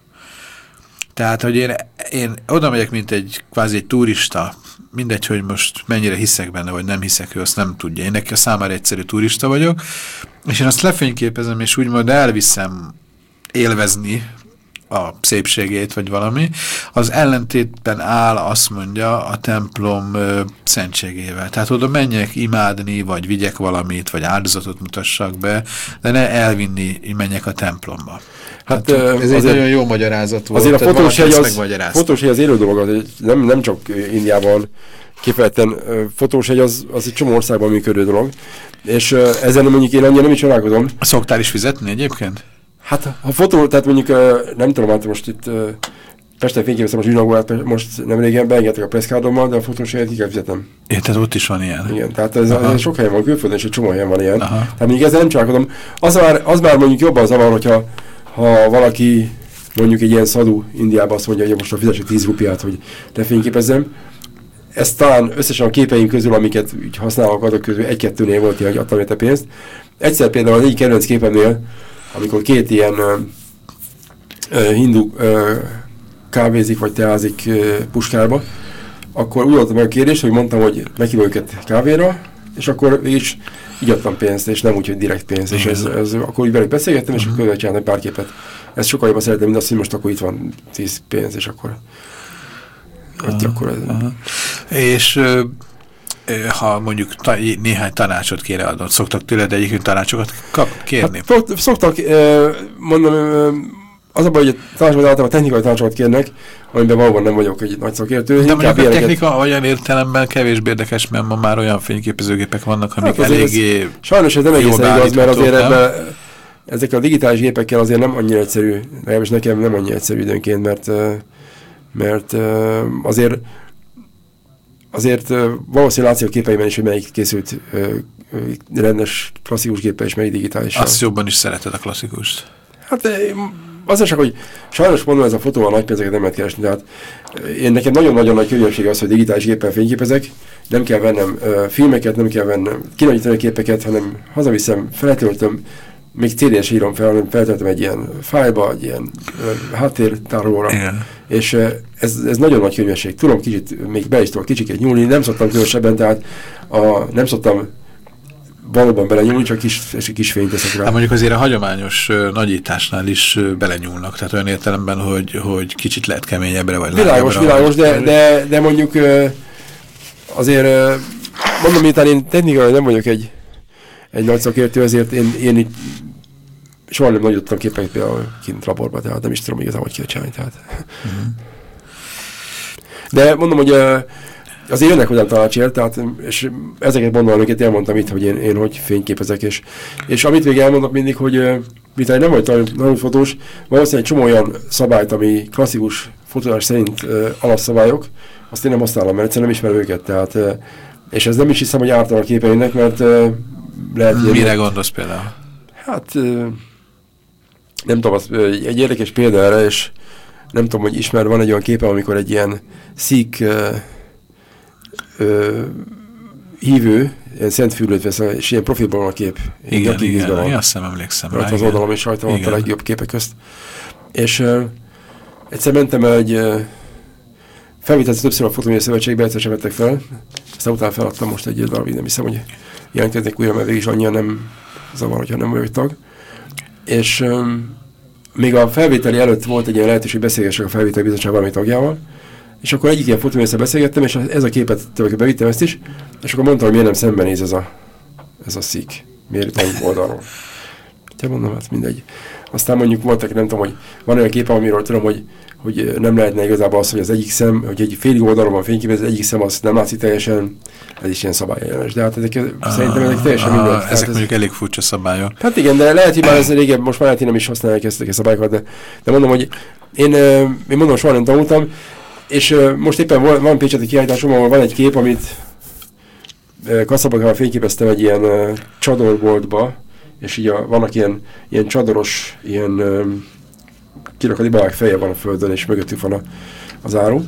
Speaker 2: Tehát, hogy én, én oda megyek, mint egy kvázi egy turista, mindegy, hogy most mennyire hiszek benne, vagy nem hiszek, ő azt nem tudja. Én neki a számára egyszerű turista vagyok, és én azt lefényképezem, és úgymond elviszem élvezni a szépségét, vagy valami, az ellentétben áll, azt mondja, a templom ö, szentségével. Tehát oda menjek imádni, vagy vigyek valamit, vagy áldozatot mutassak be, de ne elvinni, menjek a templomba. Hát, hát ez azért, egy nagyon jó magyarázat volt.
Speaker 3: Azért a fotós hegy az, fotós hegy az élő dolog, az, nem, nem csak Indiában kifejezetten fotós hegy az, az egy csomó országban működő dolog, és uh, ezen mondjuk én annyira nem is csodálkozom.
Speaker 2: Szoktál is fizetni egyébként?
Speaker 3: Hát a fotó, tehát mondjuk uh, nem tudom, hát most itt uh, Pesten fényképeztem a zsinagórát, most nem régen beengedtek a preszkádommal, de a fotós helyet ki kell fizetnem.
Speaker 2: É, tehát ott is van ilyen.
Speaker 3: Igen, tehát ez, ez sok helyen van, külföldön és egy csomó helyen van ilyen. Aha. Tehát mondjuk ezzel nem csodálkozom. Az már, az már mondjuk jobban zavar, hogyha ha valaki mondjuk egy ilyen szadú Indiában azt mondja, hogy most a fizessek tíz rupiát, hogy lefényképezzem. Ez talán összesen a képeim közül, amiket úgy használok, azok közül egy-kettőnél volt ilyen, hogy adtam érte pénzt. Egyszer például az egyik kedvenc képemnél, amikor két ilyen uh, hindu uh, kávézik vagy teázik uh, Puskárba, akkor úgy adtam meg a kérdést, hogy mondtam, hogy meghívom őket kávéra, és akkor is így adtam pénzt, és nem úgy, hogy direkt pénzt, és ez, ez, akkor úgy velük beszélgettem, és uh-huh. akkor csináltam pár képet. Ezt sokkal jobban szeretem, mint azt, hogy most akkor itt van tíz pénz, és akkor...
Speaker 2: Uh-huh. akkor ez uh-huh. És ö, ha mondjuk ta, néhány tanácsot kéne adnod, szoktak tőled egyikünk tanácsokat kap, kérni?
Speaker 3: Hát, szoktak, mondom, az a baj, hogy a tanácsokat általában technikai tanácsokat kérnek, amiben valóban nem vagyok egy nagy szakértő.
Speaker 2: De mondjuk a technika olyan értelemben kevésbé érdekes, mert ma már olyan fényképezőgépek vannak, amik hát eléggé ez,
Speaker 3: sajnos ez nem egészen igaz, mert azért ebben, ezek a digitális gépekkel azért nem annyira egyszerű, legalábbis nekem nem annyira egyszerű időnként, mert, mert azért azért valószínűleg látszik a képeiben is, hogy melyik készült rendes klasszikus géppel és melyik digitálisan.
Speaker 2: Azt jobban is szereted a klasszikust.
Speaker 3: Hát az csak, hogy sajnos mondom, ez a fotóval nagy pénzeket nem lehet keresni, tehát én nekem nagyon-nagyon nagy könnyebbség az, hogy digitális géppel fényképezek, nem kell vennem uh, filmeket, nem kell vennem kinagyítani képeket, hanem hazaviszem, feltöltöm, még cé dé-es írom fel, hanem feltöltöm egy ilyen fájlba, egy ilyen uh, háttértárolóra, igen. És uh, ez, ez nagyon nagy könnyebbség. Tudom kicsit, még be is tudok kicsiket nyúlni, nem szoktam különösebben, tehát a, nem szoktam valóban belenyúlni, csak kis, kis fényt teszek rá.
Speaker 2: Hát mondjuk azért a hagyományos uh, nagyításnál is uh, belenyúlnak, tehát olyan értelemben, hogy, hogy kicsit lehet keményebbre, vagy
Speaker 3: világos, lágyabbra. Világos, de, de, de mondjuk uh, azért uh, mondom, miután én technikai nem vagyok egy, egy nagy szakértő, ezért én, én így soha nem nagyítottam képeket például kint laborba, tehát nem is tudom igazán, hogy kell csinálni. Tehát. Uh-huh. De mondom, hogy uh, azért jönnek hozzám tanácsért, tehát, és ezeket mondom, amiket elmondtam itt, hogy én, én hogy fényképezek, és, és amit még elmondok mindig, hogy uh, miután nem vagy nagyon fotós, valószínűleg egy csomó olyan szabályt, ami klasszikus fotózás szerint uh, alapszabályok, azt én nem használom, mert egyszerűen nem ismerem őket, tehát, uh, és ez nem is hiszem, hogy ártanak a képeimnek, mert uh, lehet...
Speaker 2: Mire ilyen, gondolsz például?
Speaker 3: Hát, uh, nem tudom, az, uh, egy érdekes példa erre, és nem tudom, hogy ismer, van egy olyan képe, amikor egy ilyen szik uh, Ö, hívő, ilyen szentfűrőt vesz, és ilyen profilban van a kép.
Speaker 2: Igen, igen, van. Én azt hiszem emlékszem rá.
Speaker 3: Az oldalom is rajta van a legjobb képek közt. És uh, egyszer mentem egy uh, felvételt többször a Fotóművész Szövetségbe, egyszer sem vettek fel, aztán utána feladtam most egy darabig, nem hiszem, hogy jelentkeznék újra, mert végig is annyian nem zavar, hogyha nem vagyok tag. És um, még a felvételi előtt volt egy ilyen lehetőség, hogy beszélgessek a felvételi bizottság valami tagjával, és akkor egyik ilyen fotóművésszel beszélgettem, és ez a képet tőlük bevittem ezt is, és akkor mondtam, hogy miért nem szembenéz ez a, ez a szik, miért egy oldalról. Te mondom, hát mindegy. Aztán mondjuk voltak, nem tudom, hogy van olyan kép, amiről tudom, hogy, hogy nem lehetne igazából az, hogy az egyik szem, hogy egy félig oldalról van fényképezve, az egyik szem az nem látszik teljesen, ez is ilyen szabályellenes. De hát ezek, ah, szerintem ezek teljesen ah, minden.
Speaker 2: Ezek mondjuk ez, elég furcsa szabályok.
Speaker 3: Hát igen, de lehet, hogy már ez régebb, most már lehet, hogy nem is használják ezt a szabályokat, de, de mondom, hogy én, én mondom, soha nem tanultam, és uh, most éppen van, van pécseti kiállításom, ahol van egy kép, amit uh, Kaszabakával fényképeztem egy ilyen uh, csadorboltba, és így a, vannak ilyen, ilyen csadoros, ilyen uh, kirakati feje van a földön, és mögöttük van a, az áru.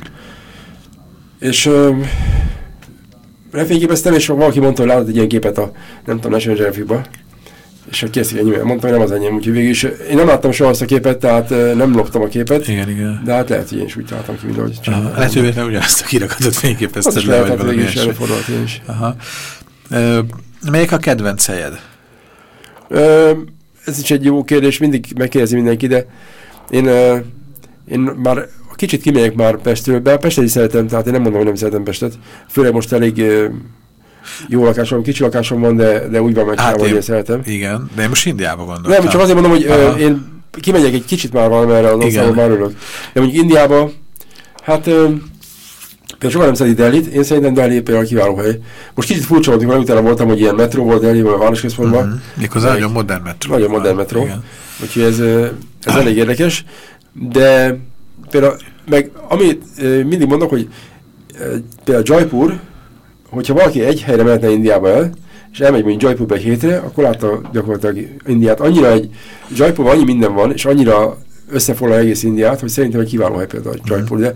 Speaker 3: És uh, lefényképeztem, és valaki mondta, hogy látott egy ilyen képet a, nem tudom, National Geographic-ba, és kérdezik enyém, mondtam, hogy nem az enyém, úgyhogy végül is én nem láttam soha azt a képet, tehát uh, nem loptam a képet.
Speaker 2: Igen, igen.
Speaker 3: De hát lehet, hogy én is úgy találtam ki, mint ahogy csináltam.
Speaker 2: Lehet, hogy nem ugyanazt a kirakatot fényképezted le, vagy valami
Speaker 3: is. Előfordult én is.
Speaker 2: Aha. Uh, melyik a kedvenc helyed?
Speaker 3: Uh, ez is egy jó kérdés, mindig megkérdezi mindenki, de én, uh, én már kicsit kimegyek már Pestről, be a Pestet is szeretem, tehát én nem mondom, hogy nem szeretem Pestet. Főleg most elég uh, jó lakásom, kicsi lakásom van, de, de úgy van megcsinálva, hogy én szeretem.
Speaker 2: Igen, de én most Indiába gondoltam.
Speaker 3: Nem, csak azért mondom, hogy uh, én kimegyek egy kicsit már valamerre az országban, már örülök. De mondjuk Indiába, hát uh, például sokan nem szerint Delhit, én szerintem Delhi például kiváló hely. Most kicsit furcsa volt, amikor utána voltam, hogy ilyen metró volt Delhiben, a városközpontban.
Speaker 2: Uh-huh. Méghozzá nagyon modern metró.
Speaker 3: Nagyon modern metró. Igen. Úgyhogy ez, ez elég érdekes. De például, meg amit mindig mondok, hogy például Jaipur, hogyha valaki egy helyre mehetne Indiába el, és elmegy mondjuk Jaipurba egy hétre, akkor látta gyakorlatilag Indiát. Annyira egy, Jaipurban annyi minden van, és annyira összefoglal egész Indiát, hogy szerintem egy kiváló hely például Jaipur. De,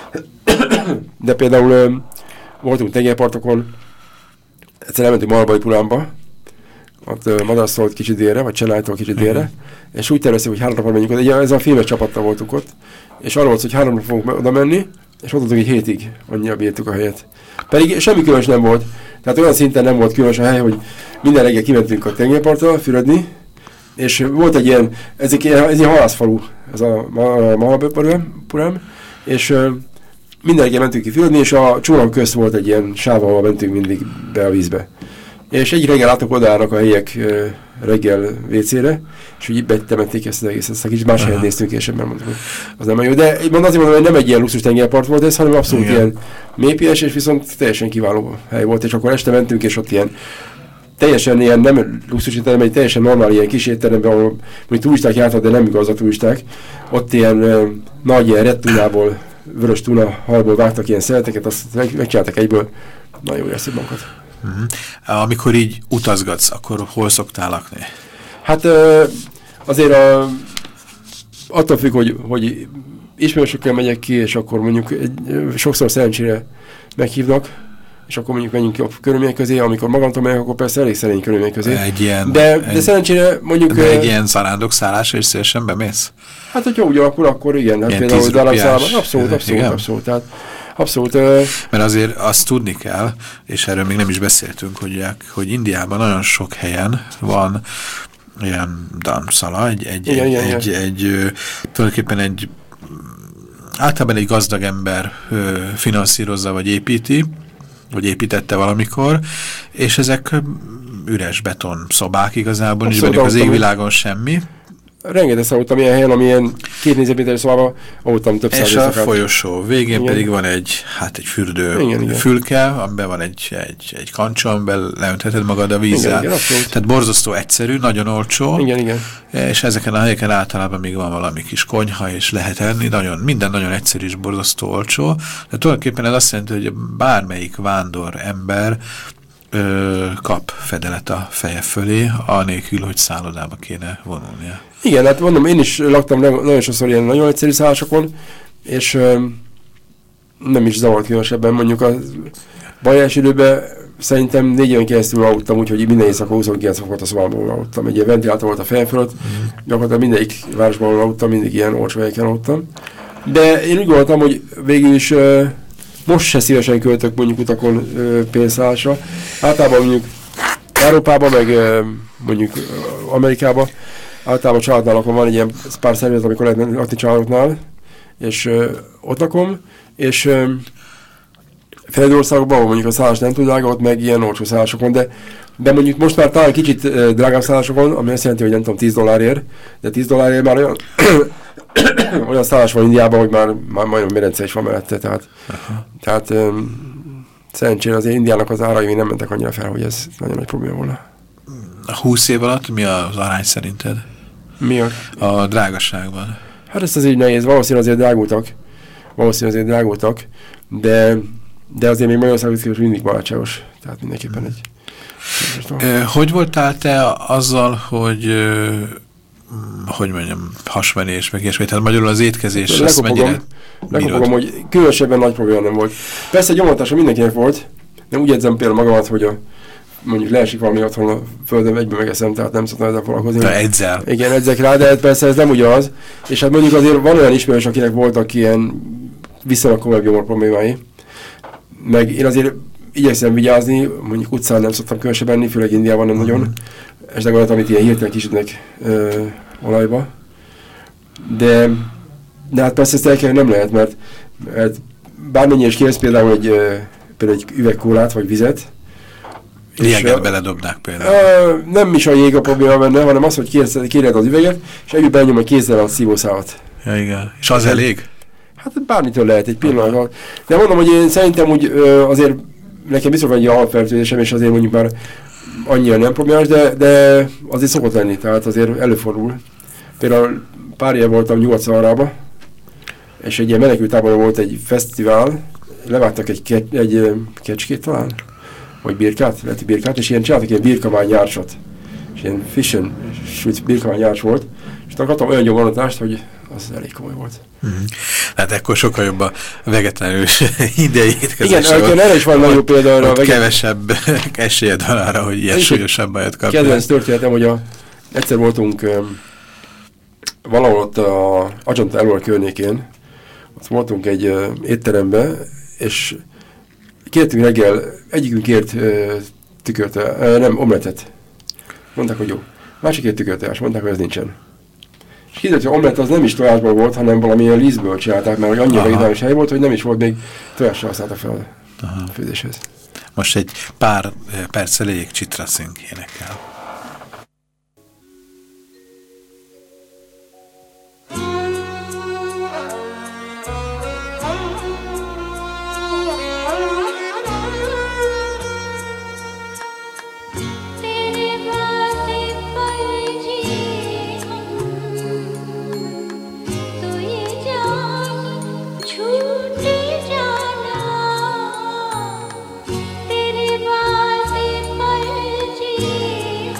Speaker 3: de például voltunk tengerpartokon, egyszer elmentünk Malabai Puránba, ott uh, Madrasztól kicsit délre, vagy Csennájtól kicsit délre, uh-huh. és úgy terveztük, hogy három napra menjünk oda. Ez a filmes csapattal voltunk ott, és arról volt, hogy három napra fogunk oda menni, és ott voltunk egy hétig, annyira bírtuk a helyet. Pedig semmi különös nem volt. Tehát olyan szinten nem volt különös a hely, hogy minden reggel kimentünk a tengerpartra fürödni, és volt egy ilyen, ez egy, ez egy halászfalu, ez a Mahabharapurám, és uh, minden reggel mentünk ki fürödni, és a csónak közt volt egy ilyen sáv, ahol mentünk mindig be a vízbe. És egy reggel látok odaállnak a helyek uh, reggel vécére, és úgy betemették ezt az egészet, ezt a kicsit más helyen néztünk, és ebben mondtuk, hogy az nem jó. De mondom, azért mondom, hogy nem egy ilyen luxus tengerpart volt ez, hanem abszolút igen. ilyen mélypies, és viszont teljesen kiváló hely volt, és akkor este mentünk, és ott ilyen teljesen ilyen, nem luxus étterem, egy teljesen normál ilyen kis étteremben, ahol még turisták jártak, de nem igaz a turisták. Ott ilyen uh, nagy ilyen red tunából, vörös tuna halból vágtak ilyen szeleteket, azt meg, megcsináltak egyből. Nagyon jó érezték magukat.
Speaker 2: Uh-huh. Amikor így utazgatsz, akkor hol szoktál lakni?
Speaker 3: Hát uh, azért a, attól függ, hogy, hogy ismerősökkel megyek ki, és akkor mondjuk egy, sokszor szerencsére meghívnak, és akkor mondjuk menjünk jobb körülmények közé, amikor magamtól megyek, akkor persze elég szerény körülmények közé.
Speaker 2: Egy ilyen,
Speaker 3: de,
Speaker 2: egy,
Speaker 3: de szerencsére mondjuk...
Speaker 2: De egy ilyen zarándokszállásra is szélesen bemész?
Speaker 3: Hát, hogy jó úgy alakul, akkor igen. Hát például zarándokszállásban. Abszolút, abszolút, igen? abszolút. Tehát, abszolút. Uh,
Speaker 2: Mert azért azt tudni kell, és erről még nem is beszéltünk, hogy, hogy Indiában nagyon sok helyen van ilyen damszala, egy, egy,
Speaker 3: igen,
Speaker 2: egy,
Speaker 3: igen,
Speaker 2: egy,
Speaker 3: igen.
Speaker 2: egy, egy tulajdonképpen egy általában egy gazdag ember ö, finanszírozza vagy építi, vagy építette valamikor, és ezek üres beton szobák igazából, nincs bennük az égvilágon semmi.
Speaker 3: Rengeteg aludtam ilyen helyen, amilyen két négyzetméteres szobában aludtam több száz
Speaker 2: És
Speaker 3: éjszakát.
Speaker 2: a folyosó végén igen. pedig van egy, hát egy fürdő
Speaker 3: igen, igen.
Speaker 2: fülke, amiben van egy, egy, egy kancsa, amiben leöntheted magad a vízzel. Igen, igen, tehát borzasztó egyszerű, nagyon olcsó.
Speaker 3: Igen, igen.
Speaker 2: És ezeken a helyeken általában még van valami kis konyha, és lehet enni. Nagyon, minden nagyon egyszerű és borzasztó olcsó. De tulajdonképpen ez azt jelenti, hogy bármelyik vándor ember ö, kap fedelet a feje fölé, anélkül, hogy szállodába kéne vonulnia.
Speaker 3: Igen, hát mondom, én is laktam nagyon sokszor ilyen nagyon egyszerű szállásokon, és ö, nem is zavart különösebben. Mondjuk a bajás időben szerintem négy éven keresztül aludtam, úgyhogy minden éjszaka huszonkilenc fokot a szobámból aludtam. Egy ilyen ventilátor volt a fejem fölött, mm. gyakorlatilag mindegyik városban aludtam, mindig ilyen olcsó helyeken aludtam. De én úgy gondoltam, hogy végül is ö, most se szívesen költök mondjuk utakon ö, pénzszállásra. Általában mondjuk Európában, meg ö, mondjuk Amerikában, általában családnál lakom, van egy ilyen pár szervezet, amikor lehet lakni családoknál, és ö, ott lakom, és ö, fejlődő országokban, ahol mondjuk a szállás nem túl drága, ott meg ilyen olcsó szállásokon, de, de mondjuk most már talán kicsit ö, drágább szállásokon, ami azt jelenti, hogy nem tudom, tíz dollárért, de tíz dollárért már olyan, olyan szállás van Indiában, hogy már, már majdnem medence is van mellette, tehát, tehát ö, szerencsére azért Indiának az árai még nem mentek annyira fel, hogy ez nagyon nagy probléma volna.
Speaker 2: A húsz év alatt mi az arány szerinted?
Speaker 3: Mi a?
Speaker 2: A drágaságban.
Speaker 3: Hát ezt az így nehéz, valószínűleg azért drágultak, valószínűleg azért drágultak, de, de azért még Magyarországon mindig barátságos, tehát mindenképpen egy...
Speaker 2: Hogy voltál te azzal, hogy hogy mondjam, hasmenés, meg ilyesmi, tehát magyarul az étkezés, azt mennyire
Speaker 3: Lekopogom, hogy különösebben nagy probléma nem volt. Persze gyomortása mindenkinek volt, de úgy edzem például magamat, hogy a, mondjuk leesik valami otthon a földön, egyben megeszem, tehát nem szoktam ezzel foglalkozni.
Speaker 2: De edzel.
Speaker 3: Igen, edzek rá, de persze ez nem ugyanaz. És hát mondjuk azért van olyan ismerős, akinek voltak ilyen viszonylag komolyabb gyomor problémái. Meg én azért igyekszem vigyázni, mondjuk utcán nem szoktam különösebben enni, főleg Indiában nem nagyon. Mm-hmm. Esetleg olyat, amit ilyen hirtelen kisütnek ö, olajba. De, de hát persze ezt elkerülni nem lehet, mert, mert bármennyi is kérsz például egy, ö, például egy üveg kólát vagy vizet.
Speaker 2: Jéget beledobnák például.
Speaker 3: Ö, nem is a jég a probléma benne, hanem az, hogy kérsz, kéred az üveget, és együtt benyom egy kézzel a szívószálat.
Speaker 2: Ja, igen. És az elég?
Speaker 3: Hát bármitől lehet egy pillanat. De mondom, hogy én szerintem úgy ö, azért nekem biztos van egy alapfertőzésem, és azért mondjuk már annyira nem problémás, de, de azért szokott lenni, tehát azért előfordul. Például pár éve voltam Nyugat-Szaharában, és egy ilyen menekültáborban volt egy fesztivál, levágtak egy, ke egy kecskét talán, vagy birkát, lehet, hogy birkát, és ilyen csináltak ilyen birkamányjárcsot. És ilyen fish and birkamányjárcs volt, és akkor kaptam olyan gyakorlatást, hogy az elég komoly volt.
Speaker 2: Mm-hmm. Hát ekkor sokkal jobb a vegetánul indiai étkezés.
Speaker 3: Igen, erre is van nagyon jó példa arra.
Speaker 2: Veget... kevesebb esélyed van arra, hogy ilyen súlyosabb bajat kapja.
Speaker 3: Kedvenc történetem, hogy a, egyszer voltunk um, valahol ott a Ajanta Elor környékén, ott voltunk egy uh, étterembe, és kértünk reggel, egyikünk kért uh, tükörte, uh, nem, omletet. Mondták, hogy jó. Másik kért tükörte, és mondták, hogy ez nincsen. És kiderült, hogy omlett az nem is tojásból volt, hanem valamilyen lisztből csinálták, mert annyira vegetáriánus hely volt, hogy nem is volt, még tojással használtak fel Aha. a főzéshez.
Speaker 2: Most egy pár perc elég Chitra Singh énekel.
Speaker 6: तेरे वादे पर जी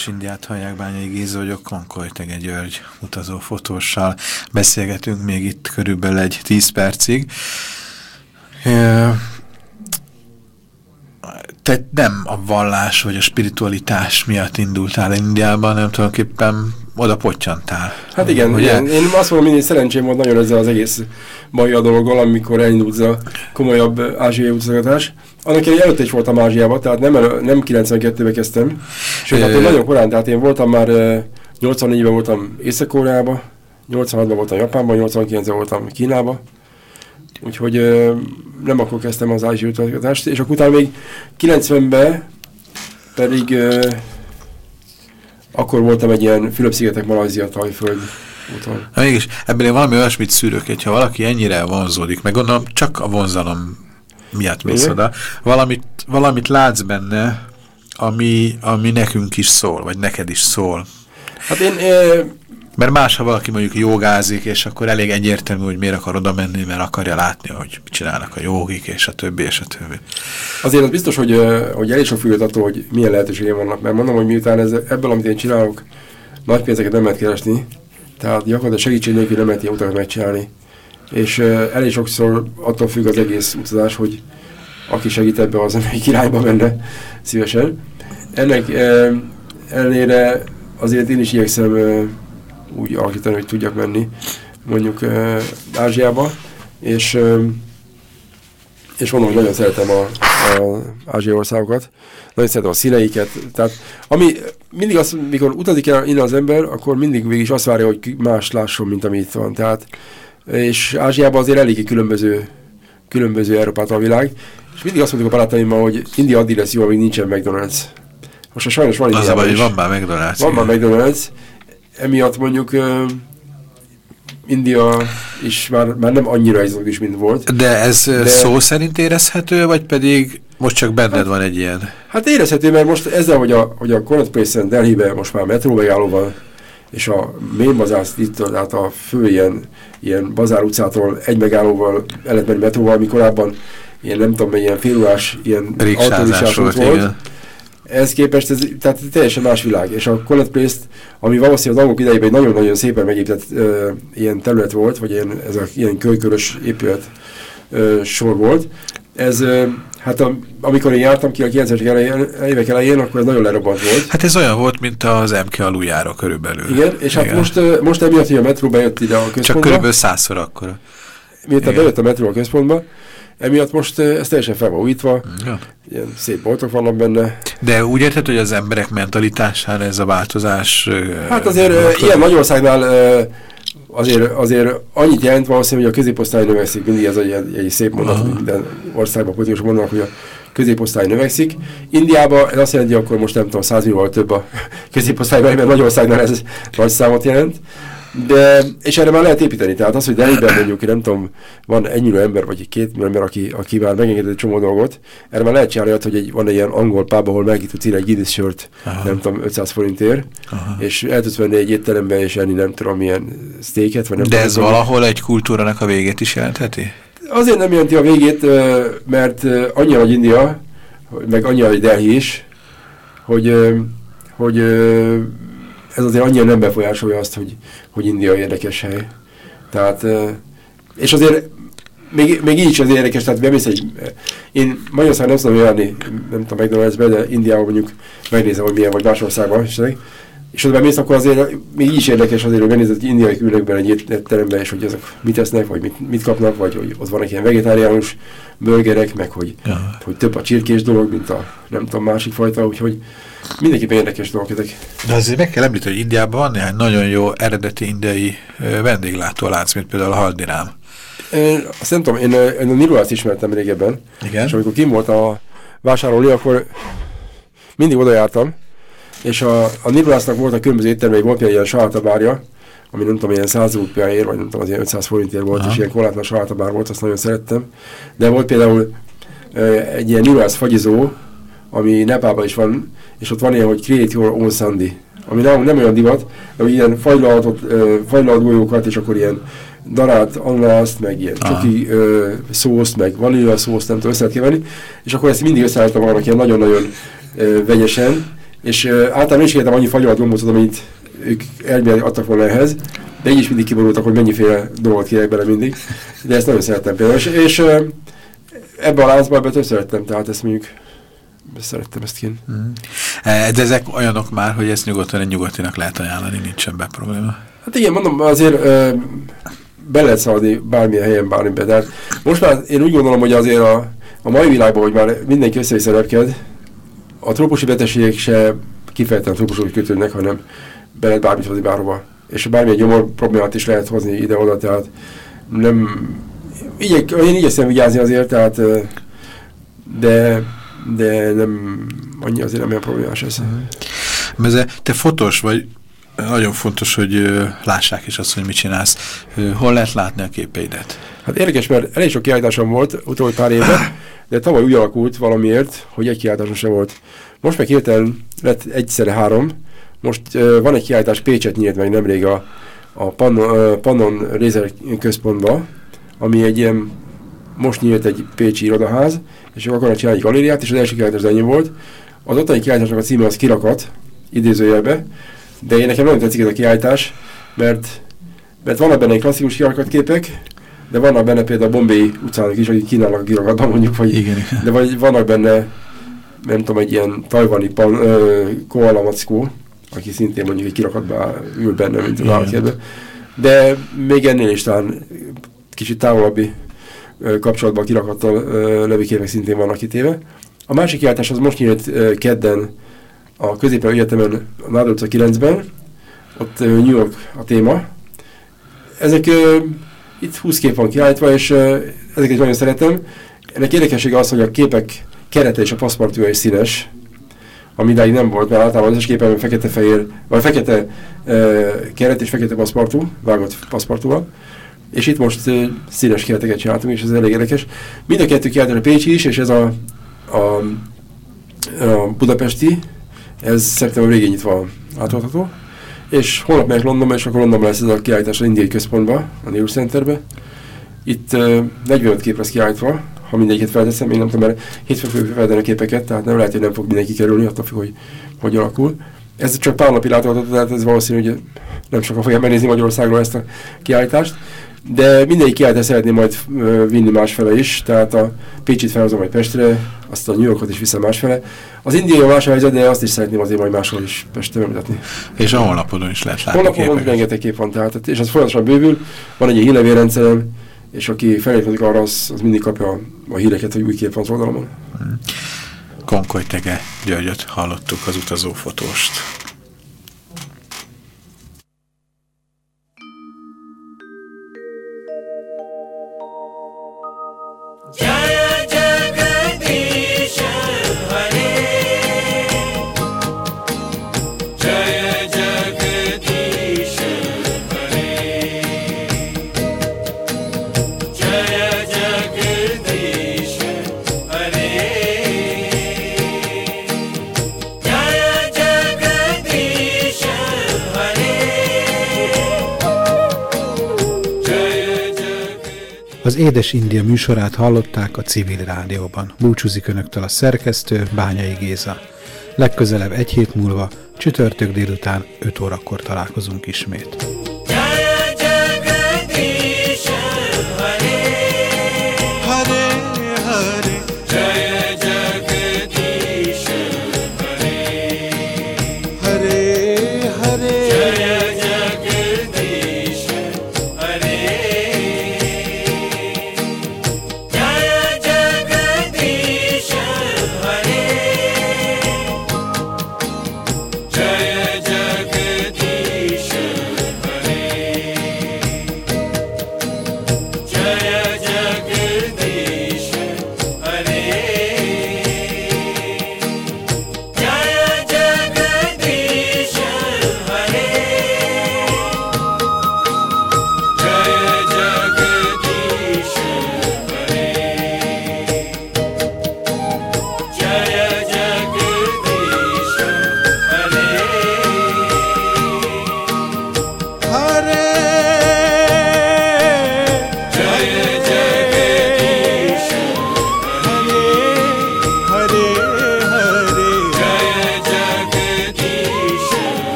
Speaker 2: Édes Indiát hallják, Bányai Géza vagyok, Konkoly Tege György utazó fotóssal beszélgetünk még itt körülbelül egy tíz percig. Te nem a vallás vagy a spiritualitás miatt indultál Indiában, nem tulajdonképpen oda pottyantál.
Speaker 3: Hát igen, igen. Én azt mondom, mindig szerencsém volt nagyon ezzel az egész baj a dologgal, amikor elindult a komolyabb ázsiai utazgatás. Annak én előtte is voltam Ázsiában, tehát nem, nem kilencvenkettőben kezdtem. Sőt, hát én nagyon korán, tehát én voltam már nyolcvannégyben voltam Észak-Koreában, nyolcvanhatban voltam Japánban, nyolcvankilencben voltam Kínában. Úgyhogy nem akkor kezdtem az ázsiai utazgatást, és akkor utána még kilencvenben pedig akkor voltam egy ilyen Fülöp-szigetek, Malajzia, Tajföld úton.
Speaker 2: Na mégis, ebből én valami olyasmit szűrök, hogyha valaki ennyire vonzódik, meg gondolom csak a vonzalom miatt mész oda, valamit, valamit látsz benne, ami, ami nekünk is szól, vagy neked is szól.
Speaker 3: Hát én... E
Speaker 2: Mert más, ha valaki mondjuk jogázik, és akkor elég egyértelmű, hogy miért akar oda menni, mert akarja látni, hogy mit csinálnak a jogik, és a többi, és a többi.
Speaker 3: Azért az biztos, hogy, hogy elég sok függött attól, hogy milyen lehetőségek vannak, mert mondom, hogy miután ez, ebből, amit én csinálok, nagy pénzeket nem lehet keresni, tehát gyakorlatilag segítség nélkül nem lehet ilyen utakat megcsinálni. És uh, elég sokszor attól függ az egész utazás, hogy aki segít ebbe, az amelyik irányba menne szívesen. Ennek uh, ellenére azért én is igyekszem uh, úgy alakítani, hogy tudjak menni mondjuk uh, Ázsiába, és, uh, és mondom, hogy nagyon szeretem a, a ázsiai országokat, nagyon szeretem a színeiket, tehát ami mindig az, mikor utazik el innen az ember, akkor mindig végig is azt várja, hogy más lásson, mint ami itt van, tehát és Ázsiában azért eléggé különböző, különböző Európától a világ, és mindig azt mondjuk a barátaimmal, hogy India addig lesz jó, amíg nincsen McDonald's. Most sajnos van
Speaker 2: az a baj, hogy van már McDonald's.
Speaker 3: Van már McDonald's, emiatt mondjuk uh, India is már, már nem annyira egzotikus, mint volt.
Speaker 2: De ez
Speaker 3: de,
Speaker 2: szó szerint érezhető, vagy pedig most csak benned
Speaker 3: hát,
Speaker 2: van egy ilyen?
Speaker 3: Hát érezhető, mert most ezzel, hogy a, hogy a Connaught Place-en Delhibe most már metró megálló van, és a Main Bazaar Street-től, tehát a fő ilyen, ilyen bazár utcától egy megállóval el lehet menni metróval, ami korábban ilyen nem tudom, ilyen félórás, ilyen autórisás volt. volt. Ez képest, ez, tehát teljesen más világ. És a Connaught Place-t, ami valószínűleg az angolok idejében egy nagyon-nagyon szépen megépített uh, ilyen terület volt, vagy ilyen, ez a ilyen kölykörös épület uh, sor volt. Ez, uh, hát a, amikor én jártam ki a kilencvenes évek elején, akkor ez nagyon lerobbant volt.
Speaker 2: Hát ez olyan volt, mint az em ká aluljáró körülbelül.
Speaker 3: Igen, és hát Igen. most, uh, most emiatt, hogy a metró bejött ide a központba.
Speaker 2: Csak körülbelül százszor akkora.
Speaker 3: Miután bejött a metró a központba, emiatt most ez teljesen fel van újítva,
Speaker 2: ja.
Speaker 3: Ilyen szép boltok vannak benne.
Speaker 2: De úgy érted, hogy az emberek mentalitására ez a változás...
Speaker 3: Hát azért uh, ilyen Magyarországnál uh, azért, azért annyit jelent valószínűleg, hogy a középosztály növekszik, mindig ez egy, egy szép mondat, uh-huh. minden országban politikusok mondanak, hogy a középosztály növekszik. Indiában ez azt jelenti, hogy akkor most nem tudom, száz millióval több a középosztályban, mert Magyarországnál ez nagy számot jelent. De, és erre már lehet építeni, tehát az, hogy Delhiben mondjuk, nem tudom, van egy millió ember, vagy két millió ember, aki, aki már megengedett egy csomó dolgot, erre már lehet csinálni, hogy egy, van egy ilyen angol pub, ahol meg tudsz írni egy Guinness sört, nem tudom, ötszáz forintért, Aha. és el tudsz venni egy étteremben, és enni nem tudom, milyen steaket, vagy nem
Speaker 2: De
Speaker 3: tudom,
Speaker 2: ez valahol egy kultúrának a végét is jelentheti?
Speaker 3: Azért nem jelenti a végét, mert annyira nagy India, meg annyira nagy Delhi is, hogy, hogy ez azért annyira nem befolyásolja azt, hogy, hogy India érdekes hely. Tehát, és azért még, még így is az érdekes, tehát bemész egy, én Magyarországon nem tudom járni, nem tudom McDonald's-be, de Indiában mondjuk megnézem, hogy milyen vagy más országban, és oda bemész, akkor azért még így is érdekes azért, hogy megnézed, hogy indiai ülnek egy étteremben, és hogy ezek mit esznek, vagy mit, mit kapnak, vagy hogy ott vannak ilyen vegetáriánus burgerek, meg hogy, ja. hogy több a csirkés dolog, mint a nem tudom, másik fajta, úgyhogy mindenképpen érdekes dolgok ezek.
Speaker 2: De azért meg kell említeni, hogy Indiában van néhány nagyon jó eredeti indiai vendéglátólánc, mint például a Haldirám.
Speaker 3: Én azt nem tudom, én, én a Nirulát ismertem régebben,
Speaker 2: Igen?
Speaker 3: és amikor kim volt a vásárolni, akkor mindig oda jártam, és a, a Nirulásznak volt a különböző éttermei, volt például ilyen salátabárja, ami nem tudom, ilyen száz rúpiáért, vagy nem tudom, az ilyen ötszáz forintért volt, Aha. és ilyen korlátlan salátabár volt, azt nagyon szerettem. De volt például uh, egy ilyen Nirulász fagyizó, ami Nepálban is van, és ott van ilyen, hogy create your own sundae, ami nem, nem olyan divat, de ilyen fagylalt golyókat, és akkor ilyen darált ananászt, meg ilyen csoki uh, szószt, meg vanília szószt, nem tudom, össze lehet keverni, és akkor ezt mindig összeálltam magának ilyen nagyon-nagyon uh, vegyesen, És uh, általában én is kértem annyi fagyolat gombócot, amit ők elméletileg adtak volna ehhez, de így is mindig kiborultak, hogy mennyiféle dolgot kérek bele mindig. De ezt nagyon szerettem például. És, és uh, ebben a láncban ebben több szerettem, tehát ezt mondjuk szerettem ezt kint.
Speaker 2: Mm. De ezek olyanok már, hogy ezt nyugodtan egy nyugatinak lehet ajánlani, nincsen be probléma.
Speaker 3: Hát igen, mondom, azért uh, be lehet szaladni bármilyen helyen, bármiben. Tehát most már én úgy gondolom, hogy azért a, a mai világban, hogy már mindenki össze-vissza repked, a trópusi betegségek se kifejezetten trópusok kötődnek, hanem be lehet bármit hozni bárhova. És bármilyen gyomor problémát is lehet hozni ide-oda, tehát nem... Igyek, én igyekszem vigyázni azért, tehát de, de nem annyi azért nem olyan problémás ez.
Speaker 2: Uh-huh. Te fotós vagy, nagyon fontos, hogy lássák is azt, hogy mit csinálsz. Hol lehet látni a képeidet?
Speaker 3: Hát érdekes, mert elég sok kiállításom volt utóbbi pár évben, de tavaly úgy alakult valamiért, hogy egy kiállításom sem volt. Most meg hirtelen lett egyszerre három. Most uh, van egy kiállítás, Pécset nyílt meg nemrég a, a Pannon, uh, Pannon Rézer központba, ami egy ilyen, most nyílt egy pécsi irodaház, és akkor akarnak csinálni egy galériát, és az első kiállítás ennyi volt. Az ottani kiállításnak a címe az Kirakat, idézőjelbe, de én nekem nagyon tetszik ez a kiállítás, mert, mert vannak benne egy klasszikus kirakat képek, de vannak benne például a Bombay utcának is, akik kínálnak a kirakatban mondjuk, vagy, igen, igen. De vagy vannak benne, nem tudom, egy ilyen tajvani pan, ö, koala mackó, aki szintén mondjuk egy kirakatban ül benne, mint az állatkertben. De még ennél is talán kicsit távolabbi ö, kapcsolatban a kirakattal ö, levő képek szintén vannak kitéve. A másik kiállítás az most nyílt ö, kedden a Középen Egyetemen, a Nádor utca kilencben, ott ö, New York a téma. Ezek ö, itt húsz kép van kiállítva, és ö, ezeket nagyon szeretem. Ennek érdekessége az, hogy a képek kerete és a paszpartúja is színes, ami idáig nem volt, mert általában az összes képen fekete-fehér, vagy fekete uh, keret és fekete paszpartú, vágott paszpartúval, és itt most uh, színes kereteket csináltunk, és ez elég érdekes. Mind a kettő kiállítás, a pécsi is, és ez a, a, a budapesti, ez szeptember végén nyitva átolható, és holnap megyek Londonba, és akkor Londonban lesz ez a kiállítás az indiai központban, a New Centerbe. Itt uh, negyvenöt kép lesz kiállítva, ha mindegyiket felteszem, még nem tudom, mert hétfőn fogjuk feltenni a képeket, tehát nem lehet, hogy nem fog mindenki kerülni, attól függ, hogy hogy alakul. Ez csak pár napi látogatott, tehát ez valószínű, hogy nem sokan fogják megnézni Magyarországról ezt a kiállítást, de mindegyik kiállítást szeretném majd uh, vinni másfele is, tehát a Pécsit felhozom majd Pestre, azt a New Yorkot is viszem másfele. Az indiai a más helyzet, de azt is szeretném azért majd máshol is Pestre bemutatni.
Speaker 2: És a honlapodon is lehet látni
Speaker 3: képeket? Honlapodon rengeteg kép van, tehát, és az folyamatosan bővül, van egy hírlevélrendszerem, és aki felépkedik arra, az, az mindig kapja a, a híreket, hogy új kép van az oldalamon.
Speaker 2: Hmm. Konkoly Tege Györgyöt hallottuk, az utazófotóst.
Speaker 1: Az Édes India műsorát hallották a Civil Rádióban. Búcsúzik önöktől a szerkesztő, Bányai Géza. Legközelebb egy hét múlva, csütörtök délután öt órakor találkozunk ismét.